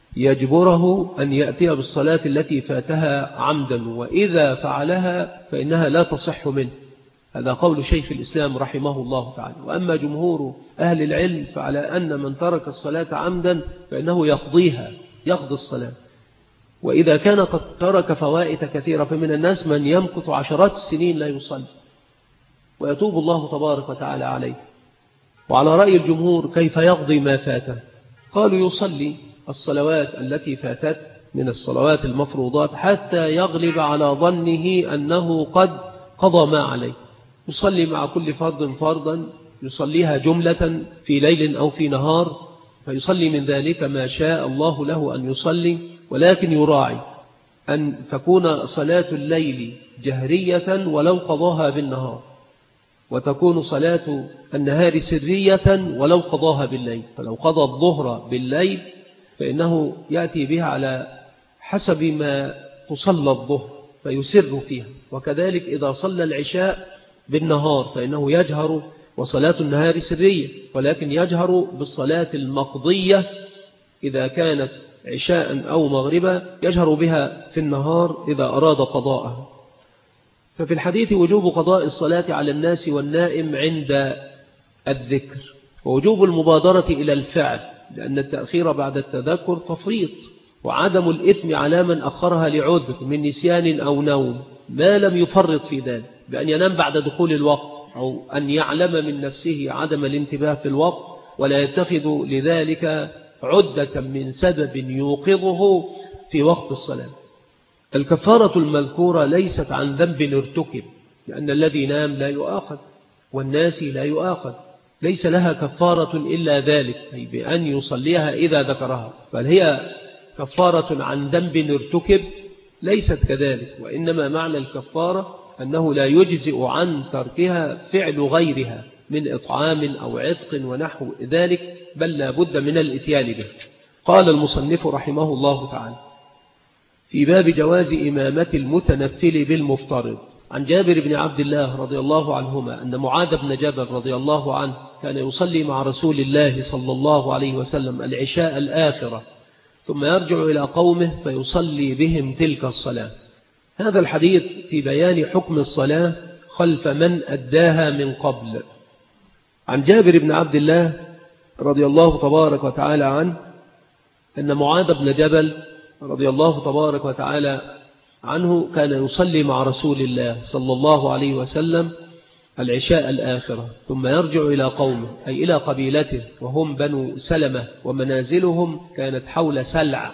يجبره أن يأتي بالصلاة التي فاتها عمدا، وإذا فعلها فإنها لا تصح منه. هذا قول شيخ الإسلام رحمه الله تعالى. وأما جمهور أهل العلم فعلى أن من ترك الصلاة عمدا فإنه يقضي الصلاة. وإذا كان قد ترك فوائد كثيرة، فمن الناس من يمكث عشرات السنين لا يصلي ويتوب الله تبارك وتعالى عليه. وعلى رأي الجمهور كيف يقضي ما فاته؟ قالوا يصلي الصلوات التي فاتت من الصلوات المفروضات حتى يغلب على ظنه أنه قد قضى ما عليه، يصلي مع كل فرض فرضا، يصليها جملة في ليل أو في نهار، فيصلي من ذلك ما شاء الله له أن يصلي، ولكن يراعي أن تكون صلاة الليل جهرية ولو قضاها بالنهار، وتكون صلاة النهار سرية ولو قضاها بالليل. فلو قضى الظهر بالليل فإنه يأتي بها على حسب ما تصلى الظهر فيسر فيها، وكذلك إذا صلى العشاء بالنهار فإنه يجهر، وصلاة النهار سرية ولكن يجهر بالصلاة المقضية إذا كانت عشاء أو مغربا، يجهر بها في النهار إذا أراد قضاءها. ففي الحديث وجوب قضاء الصلاة على الناس والنائم عند الذكر، ووجوب المبادرة إلى الفعل، لأن التأخير بعد التذكر تفريط، وعدم الإثم على من أخرها لعذر من نسيان أو نوم ما لم يفرط في ذلك، بأن ينام بعد دخول الوقت أو أن يعلم من نفسه عدم الانتباه في الوقت ولا يتخذ لذلك عدة من سبب يوقظه في وقت الصلاة. الكفارة المذكورة ليست عن ذنب ارتكب، لأن الذي نام لا يؤاخذ والناسي لا يؤاخذ، ليس لها كفارة إلا ذلك، أي بأن يصليها إذا ذكرها. بل هي كفارة عن ذنب ارتكب ليست كذلك، وإنما معنى الكفارة أنه لا يجزئ عن تركها فعل غيرها من إطعام أو عتق ونحو ذلك، بل لا بد من الإتيان به. قال المصنف رحمه الله تعالى في باب جواز إمامة المتنفل بالمفترض، عن جابر بن عبد الله رضي الله عنهما أن معاذ بن جبل رضي الله عنه كان يصلي مع رسول الله صلى الله عليه وسلم العشاء الآخرة، ثم يرجع إلى قومه فيصلي بهم تلك الصلاة. هذا الحديث في بيان حكم الصلاة خلف من أداها من قبل. عن جابر بن عبد الله رضي الله تبارك وتعالى عنه أن معاذ بن جبل رضي الله تبارك وتعالى عنه كان يصلي مع رسول الله صلى الله عليه وسلم العشاء الآخرة، ثم يرجع إلى قومه أي إلى قبيلته، وهم بنو سلمة، ومنازلهم كانت حول سلع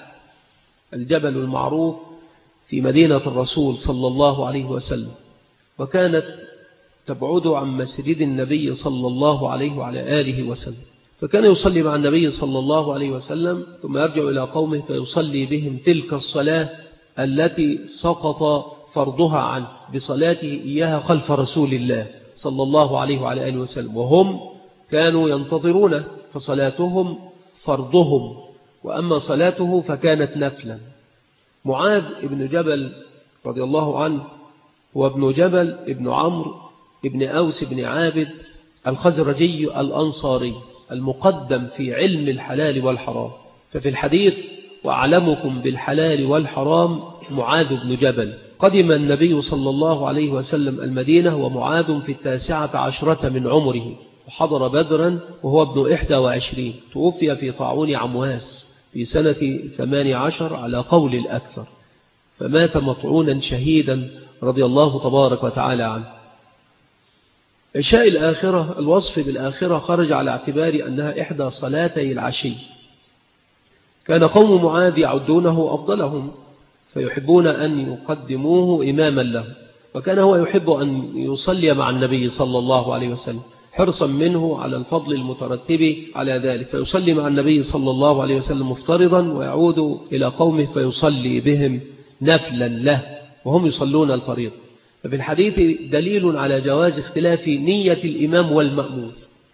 الجبل المعروف في مدينة الرسول صلى الله عليه وسلم، وكانت تبعد عن مسجد النبي صلى الله عليه وعلى آله وسلم. فكان يصلي مع النبي صلى الله عليه وسلم ثم يرجع إلى قومه فيصلي بهم تلك الصلاة التي سقط فرضها عنه بصلاته إياها خلف رسول الله صلى الله عليه وعلى آله وسلم، وهم كانوا ينتظرون، فصلاتهم فرضهم، وأما صلاته فكانت نفلا. معاذ ابن جبل رضي الله عنه هو ابن جبل ابن عمرو ابن أوس بن عابد الخزرجي الأنصاري المقدم في علم الحلال والحرام. ففي الحديث وأعلمكم بالحلال والحرام معاذ بن جبل. قدم النبي صلى الله عليه وسلم المدينة ومعاذ في 19 من عمره، وحضر بدرا وهو ابن 21، توفي في طاعون عمواس في سنة 18 على قول الأكثر، فمات مطعونا شهيدا رضي الله تبارك وتعالى عنه. عشاء الآخرة، الوصف بالآخرة خرج على اعتبار أنها إحدى صلاتي العشي. كان قوم معاذ يعدونه أفضلهم فيحبون أن يقدموه إماما له، وكان هو يحب أن يصلي مع النبي صلى الله عليه وسلم حرصا منه على الفضل المترتب على ذلك، فيصلي مع النبي صلى الله عليه وسلم مفترضا ويعود إلى قومه فيصلي بهم نفلا له وهم يصلون الفريضة. ففي الحديث دليل على جواز اختلاف نية الإمام والمأمون،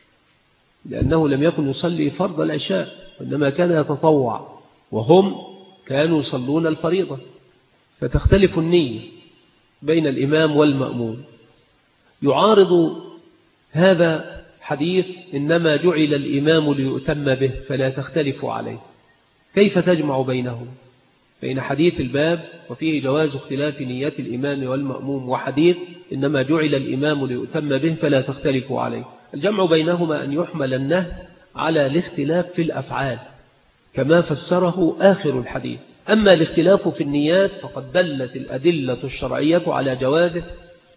لأنه لم يكن يصلي فرض العشاء وإنما كان يتطوع، وهم كانوا يصلون الفريضة، فتختلف النية بين الإمام والمأمون. يعارض هذا حديث إنما جعل الإمام ليؤتم به فلا تختلف عليه. كيف تجمع بينهم؟ بين حديث الباب وفيه جواز اختلاف نيات الإمام والمأموم، وحديث إنما جعل الإمام ليؤتم به فلا تختلف عليه. الجمع بينهما أن يحمل النهي على الاختلاف في الأفعال كما فسره آخر الحديث. أما الاختلاف في النيات فقد دلت الأدلة الشرعية على جوازه،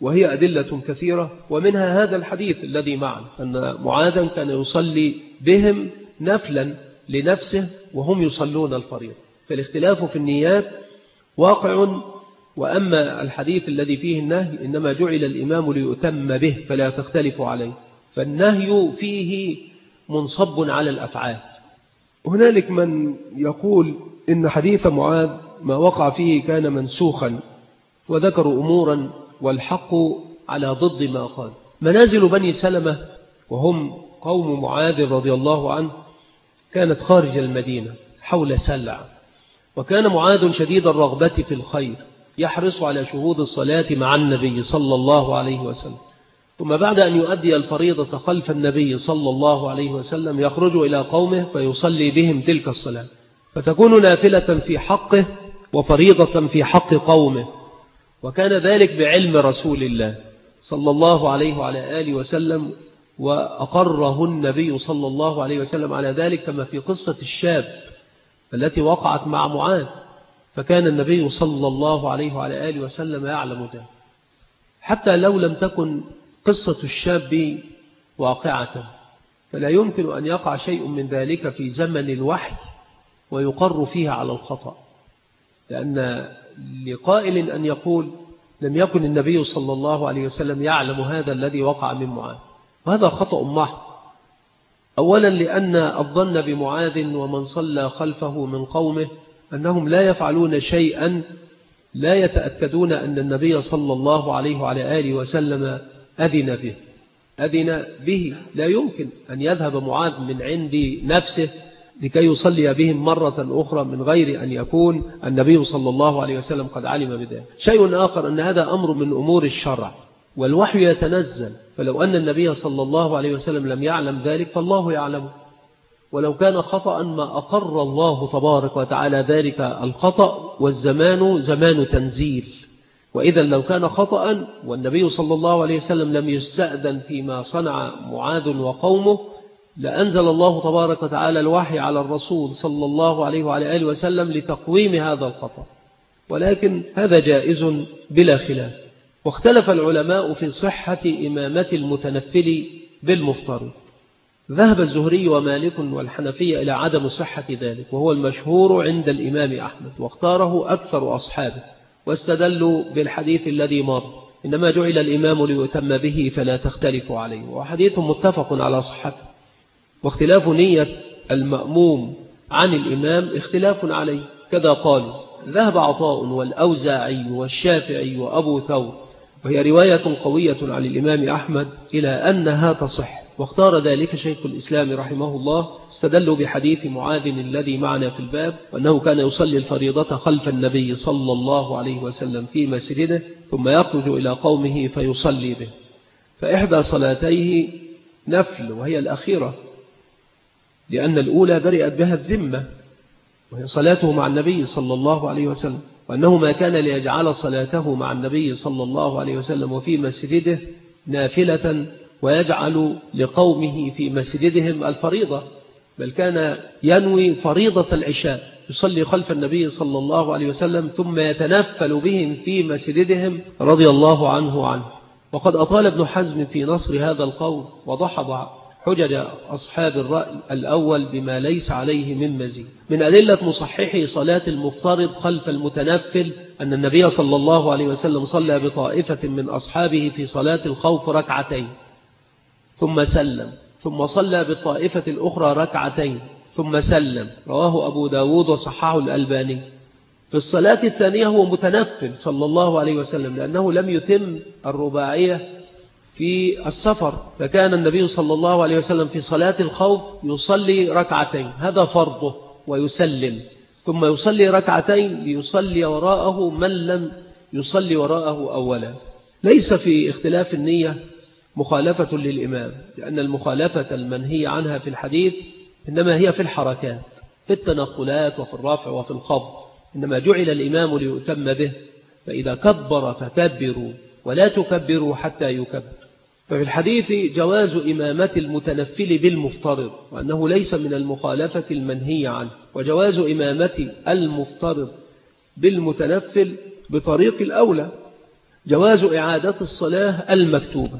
وهي أدلة كثيرة، ومنها هذا الحديث الذي معنا أن معاذا كان يصلي بهم نفلا لنفسه وهم يصلون الفريضة. فالاختلاف في النيات واقع، وأما الحديث الذي فيه النهي إنما جعل الإمام ليؤتم به فلا تختلف عليه، فالنهي فيه منصب على الأفعال. هنالك من يقول إن حديث معاذ ما وقع فيه كان منسوخا، وذكروا أمورا والحق على ضد ما قال. منازل بني سلمة وهم قوم معاذ رضي الله عنه كانت خارج المدينة حول سلع، وكان معاذ شديد الرغبة في الخير يحرص على شهود الصلاة مع النبي صلى الله عليه وسلم، ثم بعد أن يؤدي الفريضة خلف النبي صلى الله عليه وسلم يخرج إلى قومه فيصلي بهم تلك الصلاة، فتكون نافلة في حقه وفريضة في حق قومه. وكان ذلك بعلم رسول الله صلى الله عليه وعلى آله وسلم، وأقره النبي صلى الله عليه وسلم على ذلك، كما في قصة الشاب التي وقعت مع معاذ، فكان النبي صلى الله عليه وعلى آله وسلم يعلم ذلك، حتى لو لم تكن قصة الشاب واقعة فلا يمكن أن يقع شيء من ذلك في زمن الوحي ويقر فيها على الخطأ، لأن لقائل أن يقول لم يكن النبي صلى الله عليه وسلم يعلم هذا الذي وقع من معاذ، وهذا خطأ محض. أولا لأن الظن بمعاذ ومن صلى خلفه من قومه أنهم لا يفعلون شيئا لا يتأكدون أن النبي صلى الله عليه وعلى آله وسلم أذن به. لا يمكن أن يذهب معاذ من عند نفسه لكي يصلي بهم مرة أخرى من غير أن يكون النبي صلى الله عليه وسلم قد علم بذلك. شيء آخر أن هذا أمر من أمور الشرع، والوحي يتنزل، فلو أن النبي صلى الله عليه وسلم لم يعلم ذلك فالله يعلمه، ولو كان خطأ ما أقر الله تبارك وتعالى ذلك الخطأ، والزمان زمان تنزيل. وإذا لو كان خطأ والنبي صلى الله عليه وسلم لم يستأذن فيما صنع معاذ وقومه لأنزل الله تبارك وتعالى الوحي على الرسول صلى الله عليه وعلى آله وسلم لتقويم هذا الخطأ، ولكن هذا جائز بلا خلاف. واختلف العلماء في صحة إمامة المتنفل بالمفترض. ذهب الزهري ومالك والحنفية إلى عدم صحة ذلك، وهو المشهور عند الإمام أحمد، واختاره أكثر أصحابه، واستدلوا بالحديث الذي مر إنما جعل الإمام ليؤتم به فلا تختلف عليه، وحديث متفق على صحته. واختلاف نية المأموم عن الإمام اختلاف عليه، كذا قالوا. ذهب عطاء والأوزاعي والشافعي وأبو ثور، وهي رواية قوية عن الإمام أحمد، إلى أنها تصح، واختار ذلك شيخ الإسلام رحمه الله. استدلوا بحديث معاذ الذي معنا في الباب، وأنه كان يصلي الفريضة خلف النبي صلى الله عليه وسلم في مسجده، ثم يخرج إلى قومه فيصلي به، فإحدى صلاتيه نفل وهي الأخيرة، لأن الأولى برئت بها الذمة وهي صلاته مع النبي صلى الله عليه وسلم، وأنه ما كان ليجعل صلاته مع النبي صلى الله عليه وسلم وفي مسجده نافلة ويجعل لقومه في مسجدهم الفريضة، بل كان ينوي فريضة العشاء، يصلي خلف النبي صلى الله عليه وسلم ثم يتنفل بهم في مسجدهم رضي الله عنه. وقد أطال ابن حزم في نصر هذا القول، وضحض حجج أصحاب الرأي الأول بما ليس عليه من مزيد. من أدلة مصححي صلاة المفترض خلف المتنفل أن النبي صلى الله عليه وسلم صلى بطائفة من أصحابه في صلاة الخوف ركعتين ثم سلم، ثم صلى بالطائفة الأخرى ركعتين ثم سلم، رواه أبو داود وصححه الألباني. في الصلاة الثانية هو متنفل صلى الله عليه وسلم، لأنه لم يتم الرباعية في السفر، فكان النبي صلى الله عليه وسلم في صلاة الخوف يصلي ركعتين، هذا فرضه، ويسلم، ثم يصلي ركعتين ليصلي وراءه من لم يصلي وراءه أولا. ليس في اختلاف النية مخالفة للإمام، لأن المخالفة المنهي عنها في الحديث إنما هي في الحركات، في التنقلات وفي الرفع وفي الخفض، إنما جعل الإمام ليؤتم به، فإذا كبر فكبروا ولا تكبروا حتى يكبر. ففي الحديث جواز إمامة المتنفل بالمفترض، وأنه ليس من المخالفة المنهي عنه، وجواز إمامة المفترض بالمتنفل بطريق الأولى، جواز إعادة الصلاة المكتوبة،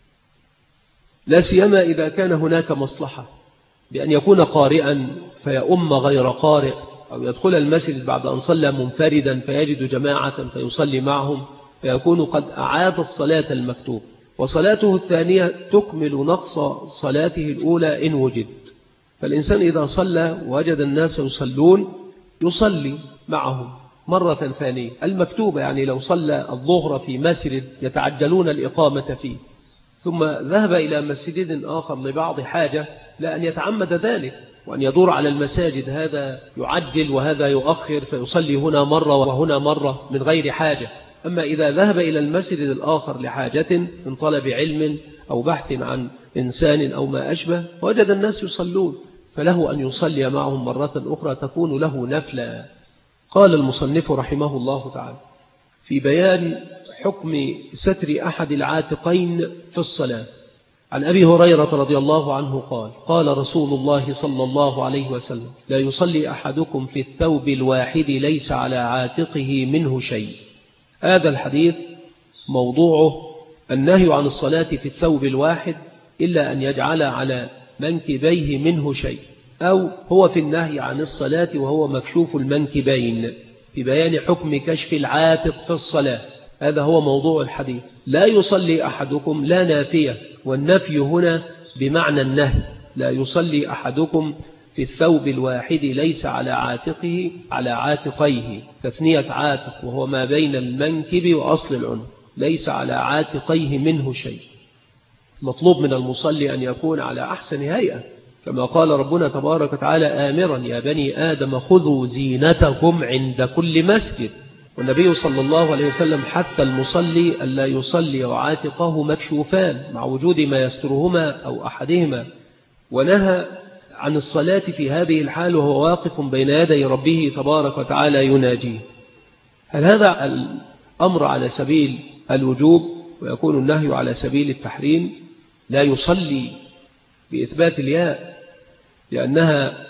لا سيما إذا كان هناك مصلحة بأن يكون قارئا فيؤم غير قارئ، أو يدخل المسجد بعد أن صلى منفردا فيجد جماعة فيصلي معهم، فيكون قد أعاد الصلاة المكتوبة، وصلاته الثانية تكمل نقص صلاته الأولى إن وجد. فالإنسان إذا صلى وجد الناس يصلون يصلي معهم مرة ثانية المكتوبة، يعني لو صلى الظهر في مسجد يتعجلون الإقامة فيه ثم ذهب إلى مسجد آخر لبعض حاجة، لا أن يتعمد ذلك وأن يدور على المساجد، هذا يعجل وهذا يؤخر فيصلي هنا مرة وهنا مرة من غير حاجة. أما إذا ذهب إلى المسجد الآخر لحاجة من طلب علم أو بحث عن إنسان أو ما أشبه وجد الناس يصلون، فله أن يصلي معهم مرة أخرى تكون له نفلا. قال المصنف رحمه الله تعالى في بيان حكم ستر أحد العاتقين في الصلاة، عن أبي هريرة رضي الله عنه قال قال رسول الله صلى الله عليه وسلم: لا يصلي أحدكم في الثوب الواحد ليس على عاتقه منه شيء. هذا الحديث موضوعه النهي عن الصلاة في الثوب الواحد إلا أن يجعل على منكبيه منه شيء، أو هو في النهي عن الصلاة وهو مكشوف المنكبين، في بيان حكم كشف العاتق في الصلاة. هذا هو موضوع الحديث. لا يصلي أحدكم، لا نافية، والنفي هنا بمعنى النهي. لا يصلي أحدكم في الثوب الواحد ليس على عاتقه على عاتقيه، تثنية عاتق وهو ما بين المنكب وأصل العنق، ليس على عاتقيه منه شيء. مطلوب من المصلي أن يكون على أحسن هيئة، كما قال ربنا تبارك وتعالى آمرا: يا بني آدم خذوا زينتكم عند كل مسجد. والنبي صلى الله عليه وسلم حث المصلي ألا يصلي وعاتقه مكشوفان مع وجود ما يسترهما أو أحدهما، ونهى عن الصلاة في هذه الحال وهو واقف بين يدي ربه تبارك وتعالى يناجيه. هل هذا الأمر على سبيل الوجوب ويكون النهي على سبيل التحريم؟ لا يصلي بإثبات الياء لأنها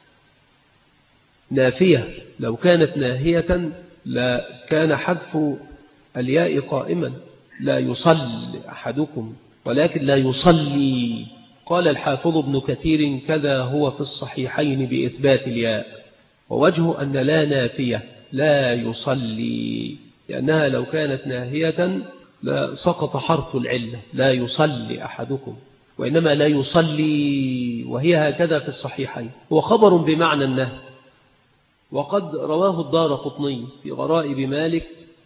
نافية، لو كانت ناهية لا كان حذف الياء قائما. لا يصلي أحدكم، ولكن لا يصلي. قال الحافظ ابن كثير: كذا هو في الصحيحين بإثبات الياء، ووجه أن لا نافية لا يصلي، لأنها لو كانت ناهية لا سقط حرف العلة لا يصلي أحدكم، وإنما لا يصلي، وهي هكذا في الصحيحين. هو خبر بمعنى النهي. وقد رواه الدارقطني في غرائب مالك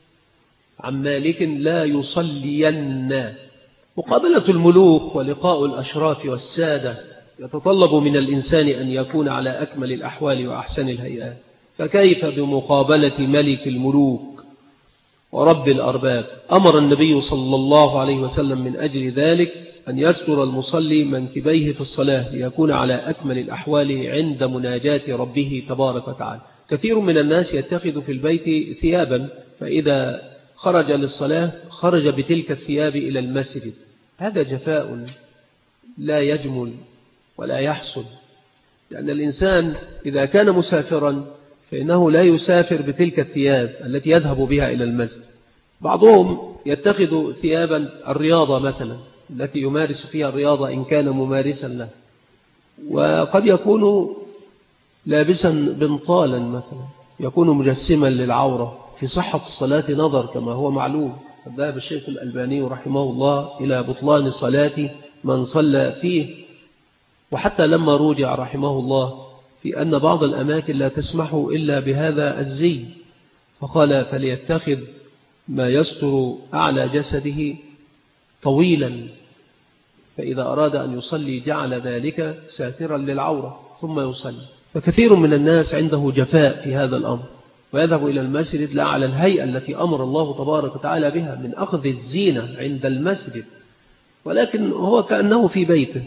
عن مالك: لا يصلين. مقابلة الملوك ولقاء الأشراف والسادة يتطلب من الإنسان أن يكون على أكمل الأحوال وأحسن الهيئات، فكيف بمقابلة ملك الملوك ورب الأرباب؟ أمر النبي صلى الله عليه وسلم من أجل ذلك أن يستر المصلي منكبيه في الصلاة ليكون على أكمل الأحوال عند مناجاة ربه تبارك وتعالى. كثير من الناس يتخذ في البيت ثيابا، فإذا خرج للصلاة خرج بتلك الثياب إلى المسجد. هذا جفاء لا يجمل ولا يحصل، لأن الإنسان إذا كان مسافرا فإنه لا يسافر بتلك الثياب التي يذهب بها إلى المسجد. بعضهم يتخذ ثيابا الرياضة مثلا التي يمارس فيها الرياضة إن كان ممارسا له، وقد يكون لابسا بنطالا مثلا يكون مجسما للعورة. في صحة الصلاة نظر كما هو معلوم. قد ذهب الشيخ الألباني رحمه الله إلى بطلان صلاة من صلى فيه، وحتى لما رجع رحمه الله في أن بعض الأماكن لا تسمح إلا بهذا الزي، فقال: فليتخذ ما يستر أعلى جسده طويلا، فإذا أراد أن يصلي جعل ذلك ساترا للعورة ثم يصلي. فكثير من الناس عنده جفاء في هذا الأمر، ويذهب إلى المسجد لا على الهيئة التي أمر الله تبارك وتعالى بها من أخذ الزينة عند المسجد، ولكن هو كأنه في بيته.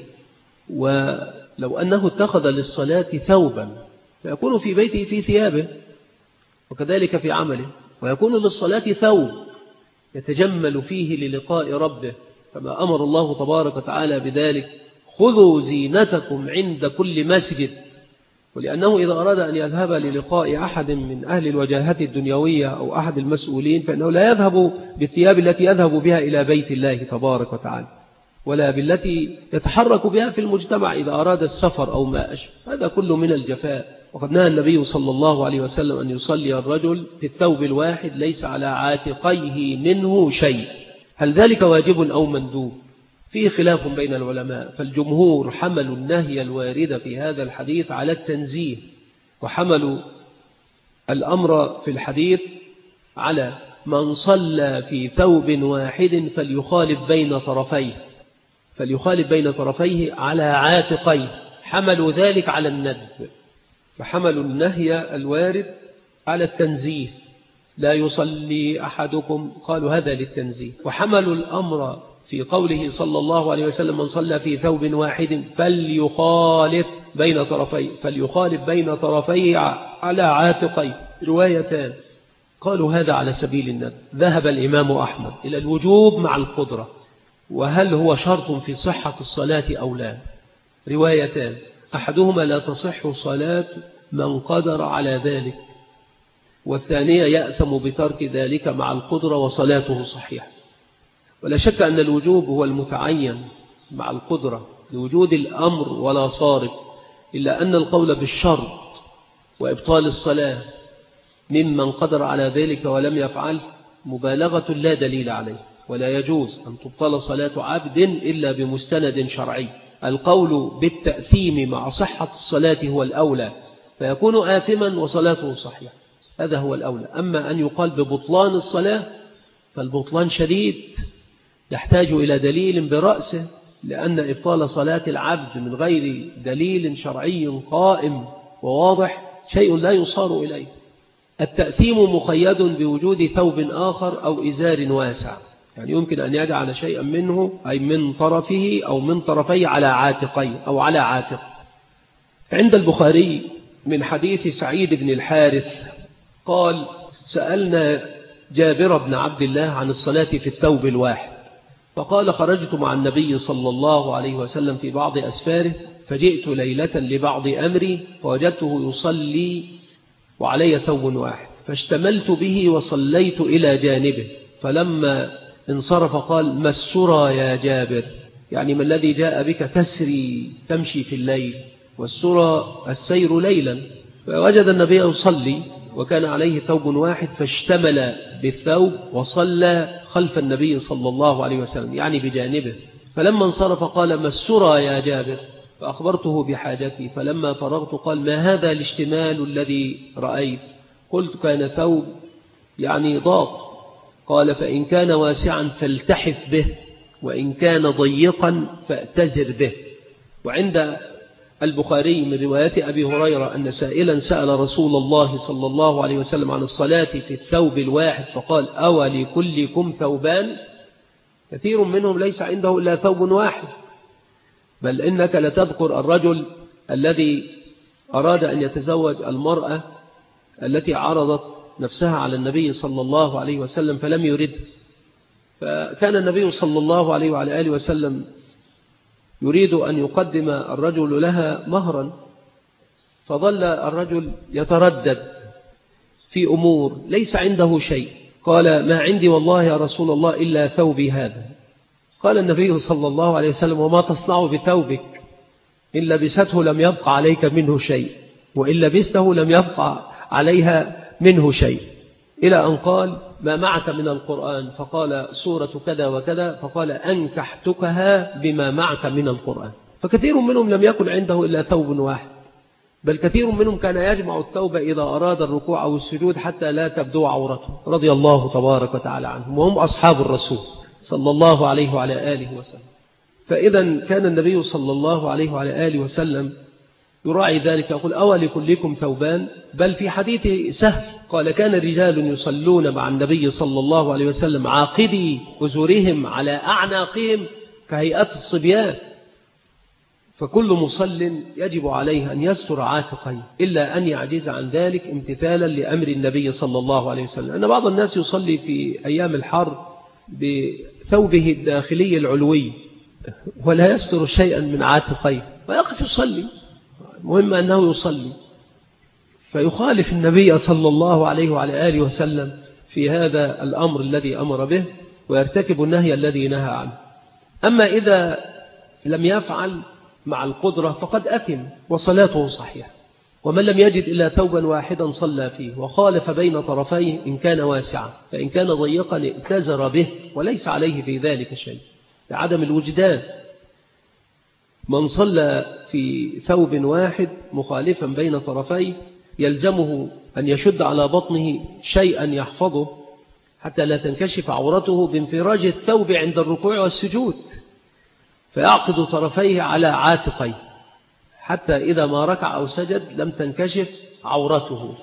ولو أنه اتخذ للصلاة ثوبا فيكون في بيته في ثيابه، وكذلك في عمله، ويكون للصلاة ثوب يتجمل فيه للقاء ربه، كما أمر الله تبارك وتعالى بذلك: خذوا زينتكم عند كل مسجد. ولأنه إذا أراد أن يذهب للقاء أحد من أهل الوجاهات الدنيوية أو أحد المسؤولين فإنه لا يذهب بالثياب التي يذهب بها إلى بيت الله تبارك وتعالى، ولا بالتي يتحرك بها في المجتمع إذا أراد السفر أو ما أشبه. هذا كله من الجفاء. وقد نهى النبي صلى الله عليه وسلم أن يصلي الرجل في الثوب الواحد ليس على عاتقيه منه شيء. هل ذلك واجب أو مندوب؟ فيه خلاف بين العلماء، فالجمهور حملوا النهي الوارد في هذا الحديث على التنزيه، وحملوا الأمر في الحديث على من صلى في ثوب واحد فليخالف بين طرفيه على عاتقيه، حملوا ذلك على الندب، فحملوا النهي الوارد على التنزيه، لا يصلي أحدكم، قالوا هذا للتنزيه. وحملوا الأمر في قوله صلى الله عليه وسلم من صلى في ثوب واحد فليخالف بين طرفيه على عاتقيه، روايتان، قالوا هذا على سبيل الندب. ذهب الإمام أحمد إلى الوجوب مع القدرة، وهل هو شرط في صحة الصلاة أو لا؟ روايتان، أحدهما لا تصح صلاة من قدر على ذلك، والثانية يأثم بترك ذلك مع القدرة وصلاته صحيحة. ولا شك أن الوجوب هو المتعين مع القدرة لوجود الأمر ولا صارف، إلا أن القول بالشرط وإبطال الصلاة ممن قدر على ذلك ولم يفعل مبالغة لا دليل عليه، ولا يجوز أن تبطل صلاة عبد إلا بمستند شرعي. القول بالتأثيم مع صحة الصلاة هو الأولى، فيكون آثما وصلاته صحيحة، هذا هو الأولى. أما أن يقال ببطلان الصلاة فالبطلان شديد يحتاج إلى دليل برأسه، لأن إبطال صلاة العبد من غير دليل شرعي قائم وواضح شيء لا يصار إليه. التأثيم مقيد بوجود ثوب آخر أو إزار واسع، يعني يمكن أن يجعل شيئا منه أي من طرفه أو من طرفيه على عاتقيه أو على عاتق. عند البخاري من حديث سعيد بن الحارث قال سألنا جابر بن عبد الله عن الصلاة في الثوب الواحد، فقال خرجت مع النبي صلى الله عليه وسلم في بعض أسفاره، فجئت ليلة لبعض أمري فوجدته يصلي وعلي ثوب واحد، فاشتملت به وصليت إلى جانبه، فلما انصرف قال ما السرى يا جابر، يعني ما الذي جاء بك تسري تمشي في الليل، والسرى السير ليلا. فوجد النبي يصلي وكان عليه ثوب واحد، فاشتمل بالثوب وصلى خلف النبي صلى الله عليه وسلم يعني بجانبه. فلما انصرف قال ما السرى يا جابر، فأخبرته بحاجتي، فلما فرغت قال ما هذا الاشتمال الذي رأيت؟ قلت كان ثوب يعني ضاق. قال فإن كان واسعا فالتحف به، وإن كان ضيقا فأتزر به. وعند البخاري من رواية أبي هريرة أن سائلا سأل رسول الله صلى الله عليه وسلم عن الصلاة في الثوب الواحد فقال أولي كلكم ثوبان؟ كثير منهم ليس عنده إلا ثوب واحد، بل إنك لتذكر الرجل الذي أراد أن يتزوج المرأة التي عرضت نفسها على النبي صلى الله عليه وسلم فلم يرد، فكان النبي صلى الله عليه وعلى آله وسلم يريد أن يقدم الرجل لها مهرا، فظل الرجل يتردد في أمور ليس عنده شيء. قال ما عندي والله يا رسول الله إلا ثوبي هذا. قال النبي صلى الله عليه وسلم وما تصنع بثوبك؟ إن لبسته لم يبقى عليك منه شيء، وإن لبسته لم يبقى عليها منه شيء، إلى أن قال ما معك من القرآن؟ فقال سورة كذا وكذا، فقال أنكحتكها بما معك من القرآن. فكثير منهم لم يكن عنده إلا ثوب واحد، بل كثير منهم كان يجمع الثوب إذا أراد الركوع أو السجود حتى لا تبدو عورته، رضي الله تبارك وتعالى عنهم، وهم أصحاب الرسول صلى الله عليه وعلى آله وسلم. فإذا كان النبي صلى الله عليه وعلى آله وسلم يراعي ذلك، يقول أولي كلكم ثوبان؟ بل في حديث سهل قال كان رجال يصلون مع النبي صلى الله عليه وسلم عاقدي أزرهم على أعناقهم كهيئة الصبيان. فكل مصل يجب عليه أن يستر عاتقيه إلا أن يعجز عن ذلك امتثالا لأمر النبي صلى الله عليه وسلم. أن بعض الناس يصلي في أيام الحر بثوبه الداخلي العلوي ولا يستر شيئا من عاتقيه، ويقف يصلي مهم أنه يصلي، فيخالف النبي صلى الله عليه وعلى آله وسلم في هذا الأمر الذي أمر به، ويرتكب النهي الذي نهى عنه. أما إذا لم يفعل مع القدرة فقد أثم وصلاته صحيحة. ومن لم يجد إلا ثوبا واحدا صلى فيه، وخالف بين طرفيه إن كان واسعا، فإن كان ضيقا ائتزر به وليس عليه في ذلك شيء لعدم الوجدان. من صلى في ثوب واحد مخالفا بين طرفيه يلزمه أن يشد على بطنه شيئا يحفظه حتى لا تنكشف عورته بانفراج الثوب عند الركوع والسجود، فيعقد طرفيه على عاتقيه حتى إذا ما ركع أو سجد لم تنكشف عورته.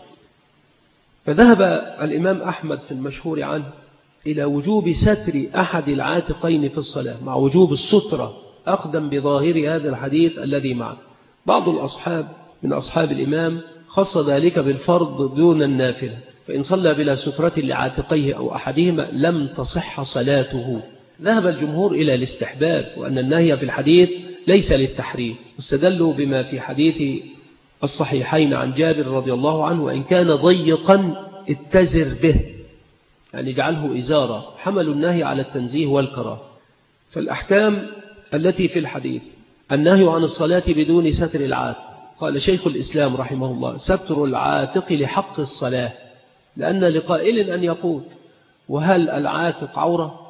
فذهب الإمام أحمد في المشهور عنه إلى وجوب ستر أحد العاتقين في الصلاة مع وجوب السترة، أقدم بظاهر هذا الحديث الذي معه. بعض الأصحاب من أصحاب الإمام خص ذلك بالفرض دون النافلة، فإن صلى بلا سترة لعاتقيه أو أحدهما لم تصح صلاته. ذهب الجمهور إلى الاستحباب، وأن النهي في الحديث ليس للتحريم، واستدلوا بما في حديث الصحيحين عن جابر رضي الله عنه: وإن كان ضيقا اتزر به، يعني جعله إزارة، حملوا النهي على التنزيه والكراهة. فالأحكام التي في الحديث: النهي عن الصلاة بدون ستر العاتق. قال شيخ الإسلام رحمه الله: ستر العاتق لحق الصلاة، لأن لقائل أن يقول: وهل العاتق عورة؟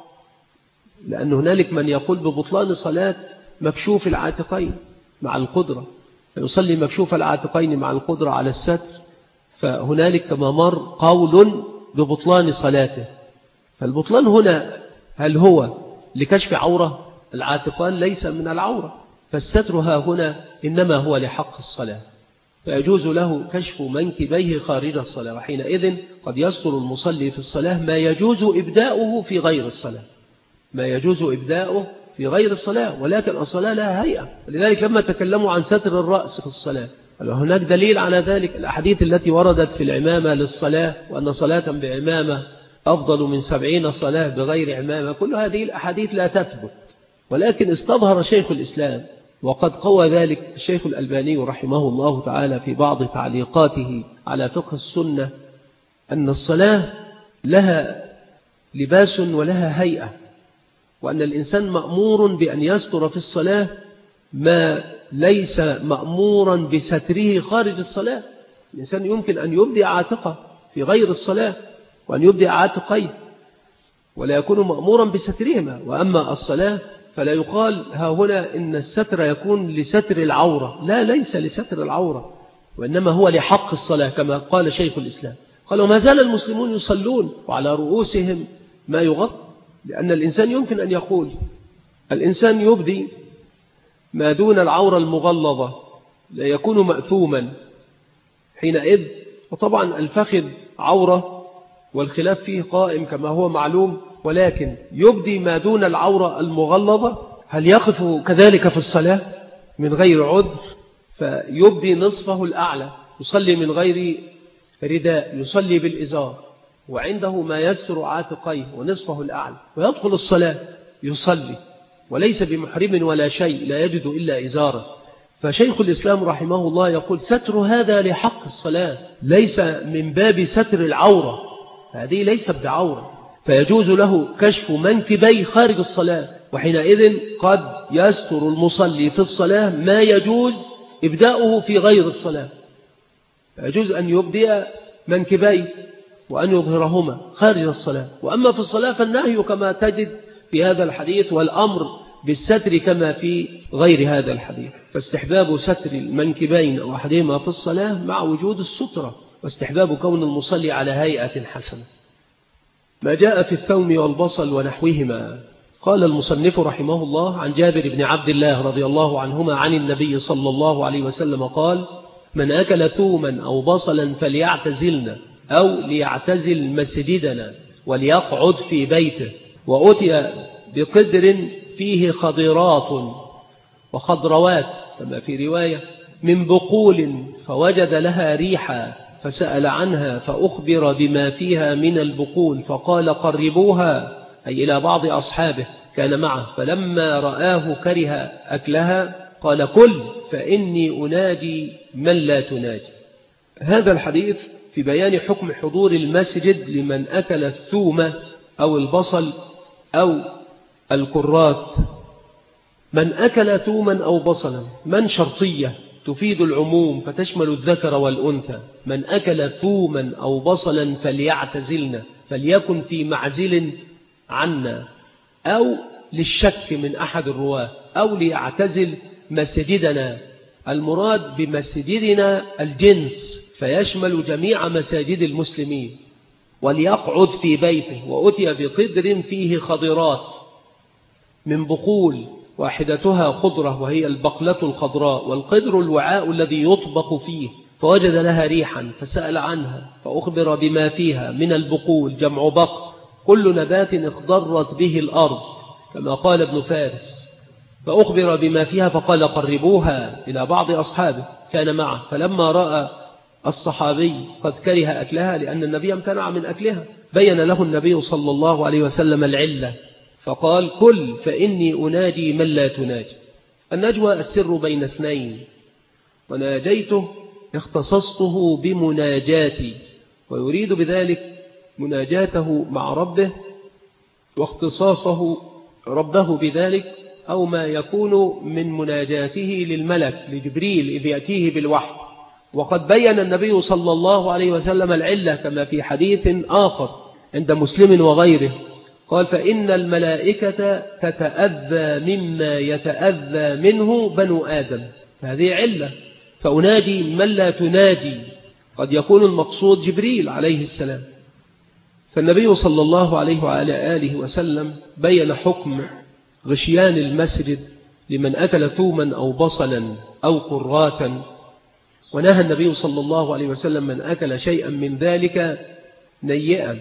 لأن هنالك من يقول ببطلان صلاة مكشوف العاتقين مع القدرة، فيصلي مكشوف العاتقين مع القدرة على الستر، فهنالك كما مر قول ببطلان صلاته. فالبطلان هنا هل هو لكشف عورة؟ العاتقان ليس من العورة، فالستر ها هنا إنما هو لحق الصلاة، فيجوز له كشف منكبيه خارج الصلاة، وحينئذ قد يستر المصلي في الصلاة ما يجوز إبداؤه في غير الصلاة، ما يجوز إبداؤه في غير الصلاة، ولكن الصلاة لها هيئة. لذلك لما تكلموا عن ستر الرأس في الصلاة هناك دليل على ذلك، الأحاديث التي وردت في العمامة للصلاة، وأن صلاة بعمامة أفضل من 70 صلاة بغير عمامة، كل هذه الأحاديث لا تثبت. ولكن استظهر شيخ الإسلام، وقد قوى ذلك الشيخ الألباني رحمه الله تعالى في بعض تعليقاته على فقه السنة، أن الصلاة لها لباس ولها هيئة، وأن الإنسان مأمور بأن يستر في الصلاة ما ليس مأمورا بستره خارج الصلاة. الإنسان يمكن أن يبدي عاتقه في غير الصلاة، وأن يبدي عاتقيه ولا يكون مأمورا بسترهما. وأما الصلاة فلا يقال ها هنا إن الستر يكون لستر العورة، لا، ليس لستر العورة، وإنما هو لحق الصلاة كما قال شيخ الإسلام. قال: وما زال المسلمون يصلون وعلى رؤوسهم ما يغطي، لأن الإنسان يمكن أن يقول الإنسان يبدي ما دون العورة المغلظة لا يكون مأثوما حينئذ. وطبعا الفخذ عورة والخلاف فيه قائم كما هو معلوم، ولكن يبدي ما دون العورة المغلظة، هل يقف كذلك في الصلاة من غير عذر؟ فيبدي نصفه الأعلى، يصلي من غير رداء، يصلي بالإزار، وعنده ما يستر عاتقيه ونصفه الأعلى، ويدخل الصلاة يصلي وليس بمحرم ولا شيء، لا يجد إلا إزارة. فشيخ الإسلام رحمه الله يقول: ستر هذا لحق الصلاة، ليس من باب ستر العورة، هذه ليست بعورة، فيجوز له كشف منكبيه خارج الصلاة، وحينئذ قد يستر المصلي في الصلاة ما يجوز إبداؤه في غير الصلاة، فيجوز أن يبدأ منكبيه وأن يظهرهما خارج الصلاة. وأما في الصلاة فالنهي كما تجد في هذا الحديث، والأمر بالستر كما في غير هذا الحديث. فاستحباب ستر المنكبين أو أحدهما في الصلاة مع وجود السترة، واستحباب كون المصلي على هيئة حسنة. ما جاء في الثوم والبصل ونحوهما. قال المصنف رحمه الله: عن جابر بن عبد الله رضي الله عنهما عن النبي صلى الله عليه وسلم قال: من أكل ثوما أو بصلا فليعتزلنا أو ليعتزل مسجدنا وليقعد في بيته. وأتي بقدر فيه خضرات وخضروات كما في رواية من بقول، فوجد لها ريحا فسأل عنها فأخبر بما فيها من البقول، فقال: قربوها، أي إلى بعض أصحابه كان معه، فلما رآه كره أكلها قال كل فإني أناجي من لا تناجي. هذا الحديث في بيان حكم حضور المسجد لمن أكل الثوم أو البصل أو الكرات. من أكل ثوما أو بصلا، من شرطية تفيد العموم فتشمل الذكر والأنثى. من أكل ثوما أو بصلا فليعتزلنا، فليكن في معزل عنا، أو للشك من أحد الرواة، أو ليعتزل مسجدنا. المراد بمسجدنا الجنس فيشمل جميع مساجد المسلمين. وليقعد في بيته. وأتي بقدر فيه خضرات من بقول، واحدتها خضرة وهي البقلة الخضراء، والقدر الوعاء الذي يطبق فيه، فوجد لها ريحا فسأل عنها فأخبر بما فيها من البقول، جمع بقل، كل نبات اخضرت به الأرض كما قال ابن فارس. فأخبر بما فيها فقال قربوها إلى بعض أصحابه كان معه. فلما رأى الصحابي قد كره أكلها لأن النبي امتنع من أكلها، بين له النبي صلى الله عليه وسلم العلة فقال كل فإني أناجي من لا تناجي. النجوى السر بين اثنين، وناجيته اختصصته بمناجاتي، ويريد بذلك مناجاته مع ربه واختصاصه ربه بذلك، أو ما يكون من مناجاته للملك لجبريل إذ يأتيه بالوحي. وقد بين النبي صلى الله عليه وسلم العلة كما في حديث آخر عند مسلم وغيره، قال فإن الملائكة تتأذى مما يتأذى منه بنو آدم، فهذه علة. فأناجي من لا تناجي، قد يكون المقصود جبريل عليه السلام. فالنبي صلى الله عليه وعلى آله وسلم بين حكم غشيان المسجد لمن أكل ثوما أو بصلا أو كراتا. ونهى النبي صلى الله عليه وسلم من أكل شيئا من ذلك نيئا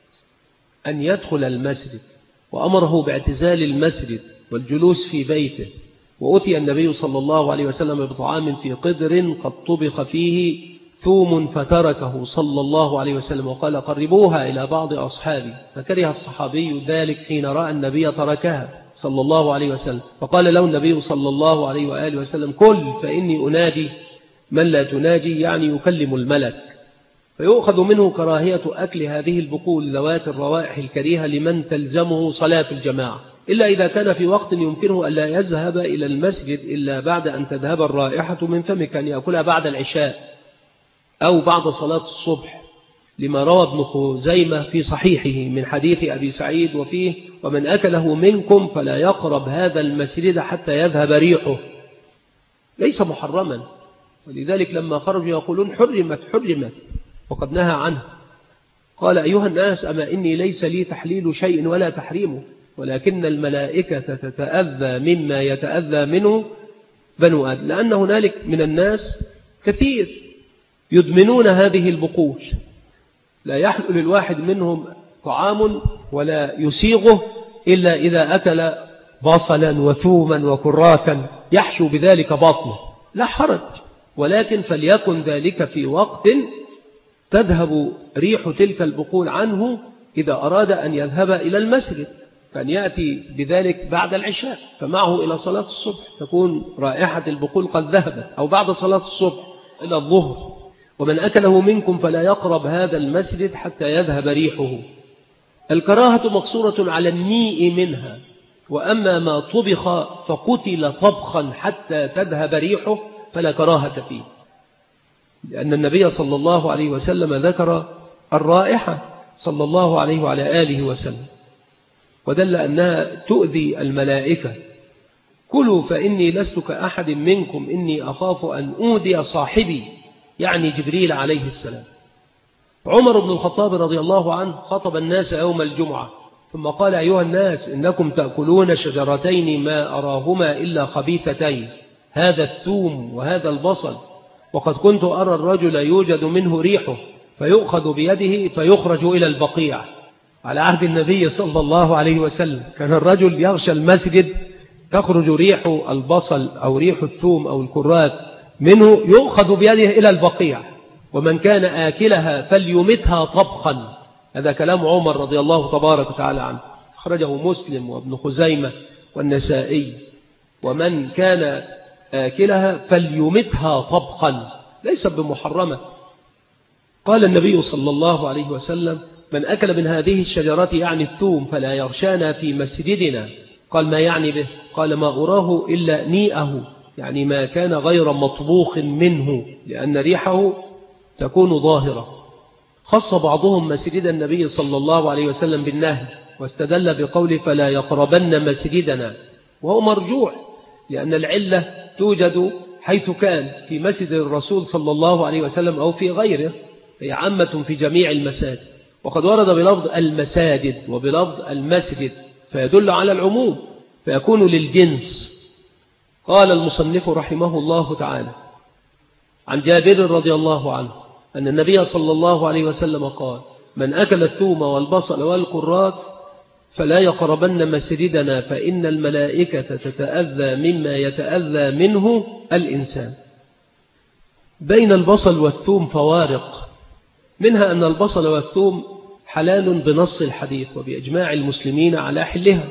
أن يدخل المسجد، وأمره باعتزال المسجد والجلوس في بيته. وأتي النبي صلى الله عليه وسلم بطعام في قدر قد طبخ فيه ثوم فتركه صلى الله عليه وسلم وقال قربوها إلى بعض أصحابي، فكره الصحابي ذلك حين رأى النبي تركها صلى الله عليه وسلم، فقال له النبي صلى الله عليه وآله وسلم كل فإني أناجي من لا تناجي، يعني يكلم الملك. فيؤخذ منه كراهية أكل هذه البقول ذوات الروائح الكريهة لمن تلزمه صلاة الجماعة، إلا إذا كان في وقت يمكنه ألا يذهب إلى المسجد إلا بعد أن تذهب الرائحة من فمه، كان يأكلها بعد العشاء أو بعد صلاة الصبح، لما روى ابن خزيمة في صحيحه من حديث أبي سعيد وفيه ومن أكله منكم فلا يقرب هذا المسجد حتى يذهب ريحه. ليس محرما، ولذلك لما خرجوا يقولون حرمت وقد نهى عنه. قال أيها الناس أما إني ليس لي تحليل شيء ولا تحريمه، ولكن الملائكة تتأذى مما يتأذى منه بنو آدم، لأن هنالك من الناس كثير يدمنون هذه البقول، لا يحل للواحد منهم طعام ولا يسيغه إلا إذا أكل بصلا وثوما وكراتا يحشو بذلك بطنه، لا حرج، ولكن فليكن ذلك في وقت تذهب ريح تلك البقول عنه إذا أراد أن يذهب إلى المسجد، فأن يأتي بذلك بعد العشاء فمعه إلى صلاة الصبح تكون رائحة البقول قد ذهبت، أو بعد صلاة الصبح إلى الظهر. ومن أكله منكم فلا يقرب هذا المسجد حتى يذهب ريحه. الكراهة مقصورة على النيء منها، وأما ما طبخ فقتل طبخا حتى تذهب ريحه فلا كراهة فيه، لأن النبي صلى الله عليه وسلم ذكر الرائحة صلى الله عليه وعلى آله وسلم، ودل أنها تؤذي الملائكة. كلوا فإني لست كأحد منكم إني أخاف أن أؤذي صاحبي، يعني جبريل عليه السلام. عمر بن الخطاب رضي الله عنه خطب الناس يوم الجمعة ثم قال أيها الناس إنكم تأكلون شجرتين ما أراهما إلا خبيثتين، هذا الثوم وهذا البصل، وقد كنت أرى الرجل يوجد منه ريحه فيؤخذ بيده فيخرج إلى البقيع. على عهد النبي صلى الله عليه وسلم كان الرجل يغشى المسجد تخرج ريح البصل أو ريح الثوم أو الكرات منه يؤخذ بيده إلى البقيع، ومن كان آكلها فليمتها طبخا. هذا كلام عمر رضي الله تبارك وتعالى عنه، أخرجه مسلم وابن خزيمة والنسائي. ومن كان آكلها فليمتها طبقا، ليست بمحرمة. قال النبي صلى الله عليه وسلم: من أكل من هذه الشجرة يعني الثوم فلا يغشانا في مسجدنا. قال: ما يعني به؟ قال: ما أراه إلا نيئه، يعني ما كان غير مطبوخ منه، لأن ريحه تكون ظاهرة. خص بعضهم مسجد النبي صلى الله عليه وسلم بالنهي، واستدل بقوله: فلا يقربن مسجدنا، وهو مرجوح، لأن العلة توجد حيث كان في مسجد الرسول صلى الله عليه وسلم أو في غيره، هي عامة في جميع المساجد. وقد ورد بلفظ المساجد وبلفظ المسجد، فيدل على العموم، فيكون للجنس. قال المصنف رحمه الله تعالى: عن جابر رضي الله عنه أن النبي صلى الله عليه وسلم قال: من أكل الثوم والبصل والكراث فلا يقربن مسجدنا، فإن الملائكة تتأذى مما يتأذى منه الإنسان. بين البصل والثوم فوارق، منها أن البصل والثوم حلال بنص الحديث وبإجماع المسلمين على حلها،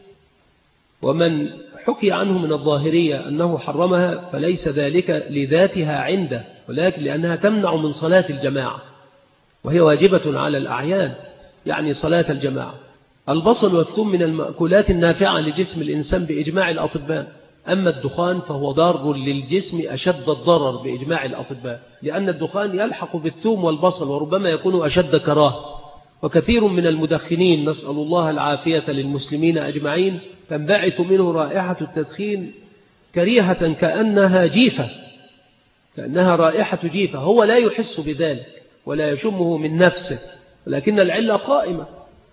ومن حكي عنه من الظاهرية أنه حرمها فليس ذلك لذاتها عنده، ولكن لأنها تمنع من صلاة الجماعة، وهي واجبة على الأعيان، يعني صلاة الجماعة. البصل والثوم من المأكولات النافعة لجسم الإنسان بإجماع الأطباء، أما الدخان فهو ضار للجسم أشد الضرر بإجماع الأطباء، لأن الدخان يلحق بالثوم والبصل وربما يكون أشد كراهة. وكثير من المدخنين، نسأل الله العافية للمسلمين أجمعين، تنبعث منه رائحة التدخين كريهة كأنها جيفة، كأنها رائحة جيفة، هو لا يحس بذلك ولا يشمه من نفسه، ولكن العلة قائمة.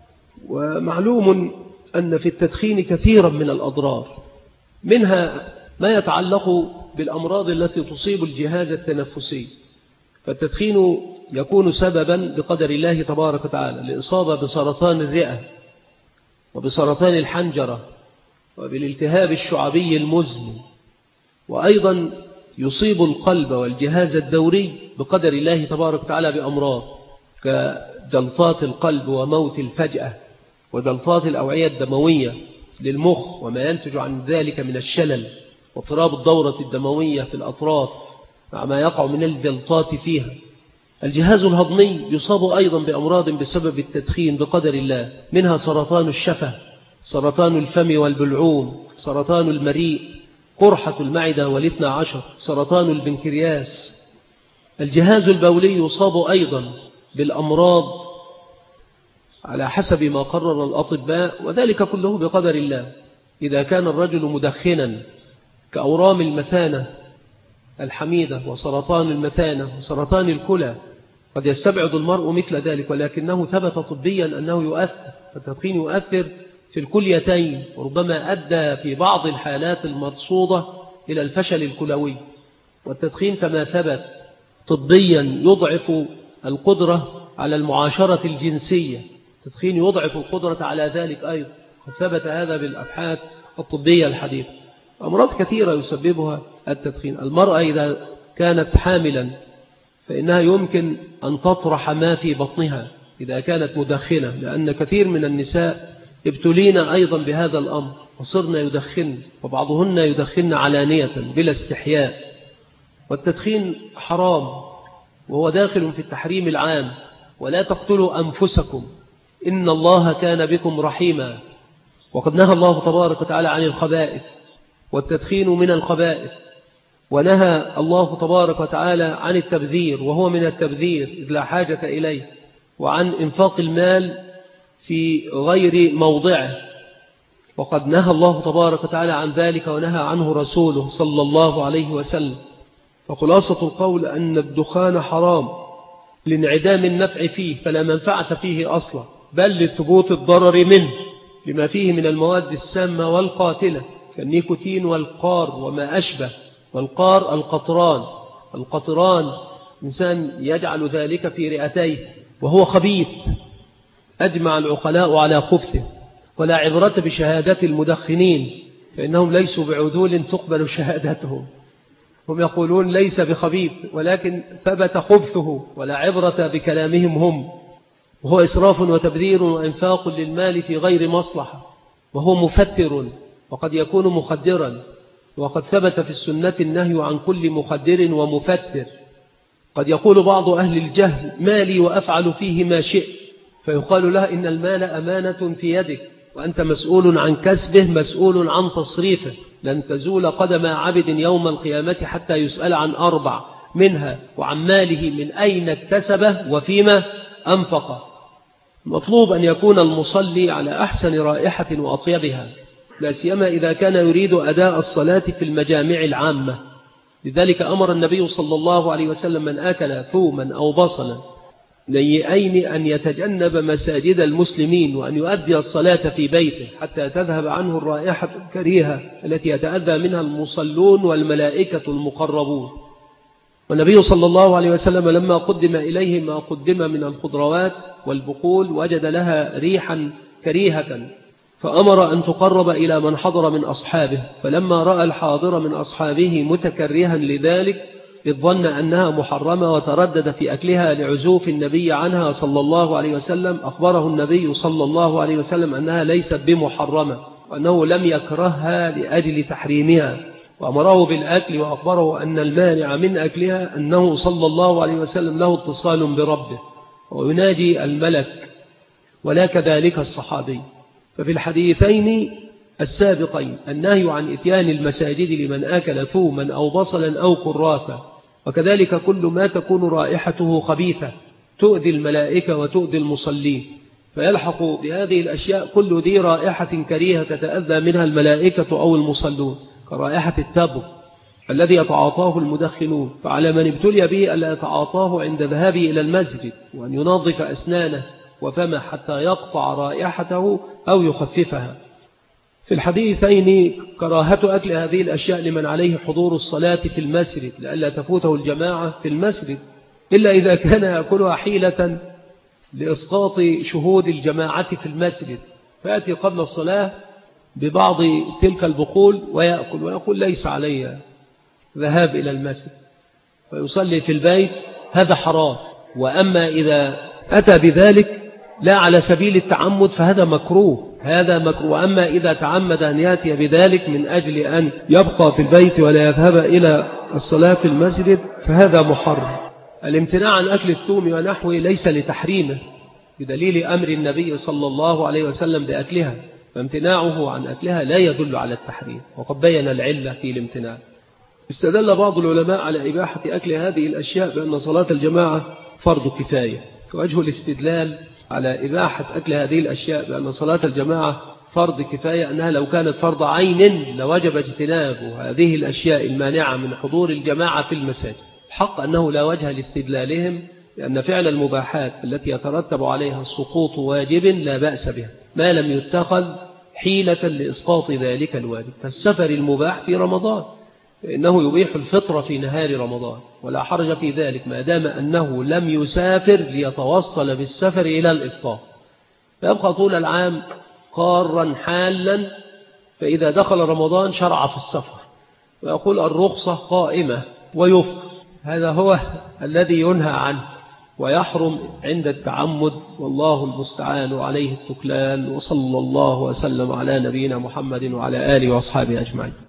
ومعلوم أن في التدخين كثيرا من الأضرار، منها ما يتعلق بالأمراض التي تصيب الجهاز التنفسي، فالتدخين يكون سببا بقدر الله تبارك وتعالى لإصابة بسرطان الرئة وبسرطان الحنجرة وبالالتهاب الشعبي المزمن، وأيضا يصيب القلب والجهاز الدوري بقدر الله تبارك وتعالى بأمراض كجلطات القلب وموت الفجأة، وجلطات الأوعية الدموية للمخ وما ينتج عن ذلك من الشلل واضطراب الدورة الدموية في الأطراف مع ما يقع من الجلطات فيها. الجهاز الهضمي يصاب أيضا بأمراض بسبب التدخين بقدر الله، منها سرطان الشفة، سرطان الفم والبلعوم، سرطان المريء، قرحة المعدة والاثنى عشر، سرطان البنكرياس. الجهاز البولي يصاب أيضا بالأمراض على حسب ما قرر الأطباء، وذلك كله بقدر الله. إذا كان الرجل مدخنا كأورام المثانة الحميدة وسرطان المثانة وسرطان الكلى، قد يستبعد المرء مثل ذلك، ولكنه ثبت طبيا أنه يؤثر، فالتدخين يؤثر في الكليتين، وربما أدى في بعض الحالات المرصودة إلى الفشل الكلوي. والتدخين كما ثبت طبيا يضعف القدرة على المعاشرة الجنسية، التدخين يضعف القدرة على ذلك أيضا، قد ثبت هذا بالأبحاث الطبية الحديثة. أمراض كثيرة يسببها التدخين. المرأة إذا كانت حاملا فإنها يمكن أن تطرح ما في بطنها إذا كانت مدخنة، لأن كثير من النساء ابتلين أيضا بهذا الأمر وصرنا يدخن، وبعضهن يدخن علانية بلا استحياء. والتدخين حرام وهو داخل في التحريم العام: ولا تقتلوا أنفسكم إن الله كان بكم رحيما. وقد نهى الله تبارك وتعالى عن الخبائث، والتدخين من الخبائث، ونهى الله تبارك وتعالى عن التبذير وهو من التبذير إذ لا حاجة إليه، وعن إنفاق المال في غير موضعه، وقد نهى الله تبارك وتعالى عن ذلك ونهى عنه رسوله صلى الله عليه وسلم. فخلاصة القول أن الدخان حرام لانعدام النفع فيه، فلا منفعة فيه أصلا، بل لثبوت الضرر منه لما فيه من المواد السامة والقاتلة كالنيكوتين والقار وما أشبه. والقار القطران إنسان يجعل ذلك في رئتيه وهو خبيث، أجمع العقلاء على خبثه. ولا عبرة بشهادة المدخنين فإنهم ليسوا بعدول تقبل شهادتهم، هم يقولون ليس بخبيث ولكن ثبت خبثه، ولا عبرة بكلامهم هم، وهو إسراف وتبذير وإنفاق للمال في غير مصلحة، وهو مفتر وقد يكون مخدرا، وقد ثبت في السنة النهي عن كل مخدر ومفتر. قد يقول بعض أهل الجهل: مالي وأفعل فيه ما شئت، فيقال له: إن المال أمانة في يدك، وأنت مسؤول عن كسبه، مسؤول عن تصريفه، لن تزول قدم عبد يوم القيامة حتى يسأل عن 4 منها: وعن ماله من أين اكتسبه وفيما أنفقه. مطلوب أن يكون المصلي على أحسن رائحة وأطيبها، لا سيما إذا كان يريد أداء الصلاة في المجامع العامة. لذلك أمر النبي صلى الله عليه وسلم من أكل ثوما أو بصلا نيئين أن يتجنب مساجد المسلمين، وأن يؤدي الصلاة في بيته حتى تذهب عنه الرائحة الكريهة التي يتأذى منها المصلون والملائكة المقربون. والنبي صلى الله عليه وسلم لما قدم إليه ما قدم من الخضروات والبقول وجد لها ريحا كريهة، فأمر أن تقرب إلى من حضر من أصحابه، فلما رأى الحاضر من أصحابه متكرها لذلك إذ ظن أنها محرمة وتردد في أكلها لعزوف النبي عنها صلى الله عليه وسلم، أخبره النبي صلى الله عليه وسلم أنها ليست بمحرمة، وأنه لم يكرهها لأجل تحريمها، وأمره بالأكل، وأخبره أن المانع من أكلها أنه صلى الله عليه وسلم له اتصال بربه ويناجي الملك، ولا كذلك الصحابي. ففي الحديثين السابقين النهي عن إتيان المساجد لمن آكل ثوما أو بصلا أو كرافة، وكذلك كل ما تكون رائحته خبيثة تؤذي الملائكة وتؤذي المصلين، فيلحق بهذه الأشياء كل ذي رائحة كريهة تتأذى منها الملائكة أو المصلون، كرائحة التبغ الذي يتعاطاه المدخنون، فعلى من ابتلي به ألا يتعاطاه عند ذهابه إلى المسجد، وأن ينظف أسنانه وفمه حتى يقطع رائحته أو يخففها. في الحديثين كراهة أكل هذه الأشياء لمن عليه حضور الصلاة في المسجد لئلا تفوته الجماعة في المسجد، إلا إذا كان يأكلها حيلة لإسقاط شهود الجماعة في المسجد، فيأتي قبل الصلاة ببعض تلك البقول ويأكل ويقول ليس علي ذهاب إلى المسجد، فيصلي في البيت، هذا حرام. وأما إذا أتى بذلك لا على سبيل التعمد فهذا مكروه، هذا مكروه. وأما إذا تعمد أن يأتي بذلك من أجل أن يبقى في البيت ولا يذهب إلى الصلاة في المسجد فهذا محرم. الامتناع عن أكل الثوم ونحوه ليس لتحريمه بدليل أمر النبي صلى الله عليه وسلم بأكلها، فامتناعه عن أكلها لا يدل على التحريم، وقد بين العلة في الامتناع. استدل بعض العلماء على إباحة أكل هذه الأشياء بأن صلاة الجماعة فرض كفاية، ووجه الاستدلال على إباحة أكل هذه الأشياء بأن صلاة الجماعة فرض كفاية أنها لو كانت فرض عين لوجب اجتناب هذه الأشياء المانعة من حضور الجماعة في المساجد. الحق أنه لا وجه لاستدلالهم، لأن فعل المباحات التي يترتب عليها السقوط واجب لا بأس بها ما لم يتخذ حيلة لإسقاط ذلك الواجب. فالسفر المباح في رمضان فإنه يبيح الفطر في نهار رمضان ولا حرج في ذلك ما دام أنه لم يسافر ليتوصل بالسفر إلى الإفطار، فيبقى طول العام قارا حالا، فإذا دخل رمضان شرع في السفر ويقول الرخصة قائمة ويفطر. هذا هو الذي ينهى عنه ويحرم عند التعمد، والله المستعان عليه التكلان. وصلى الله وسلم على نبينا محمد وعلى آله وأصحابه أجمعين.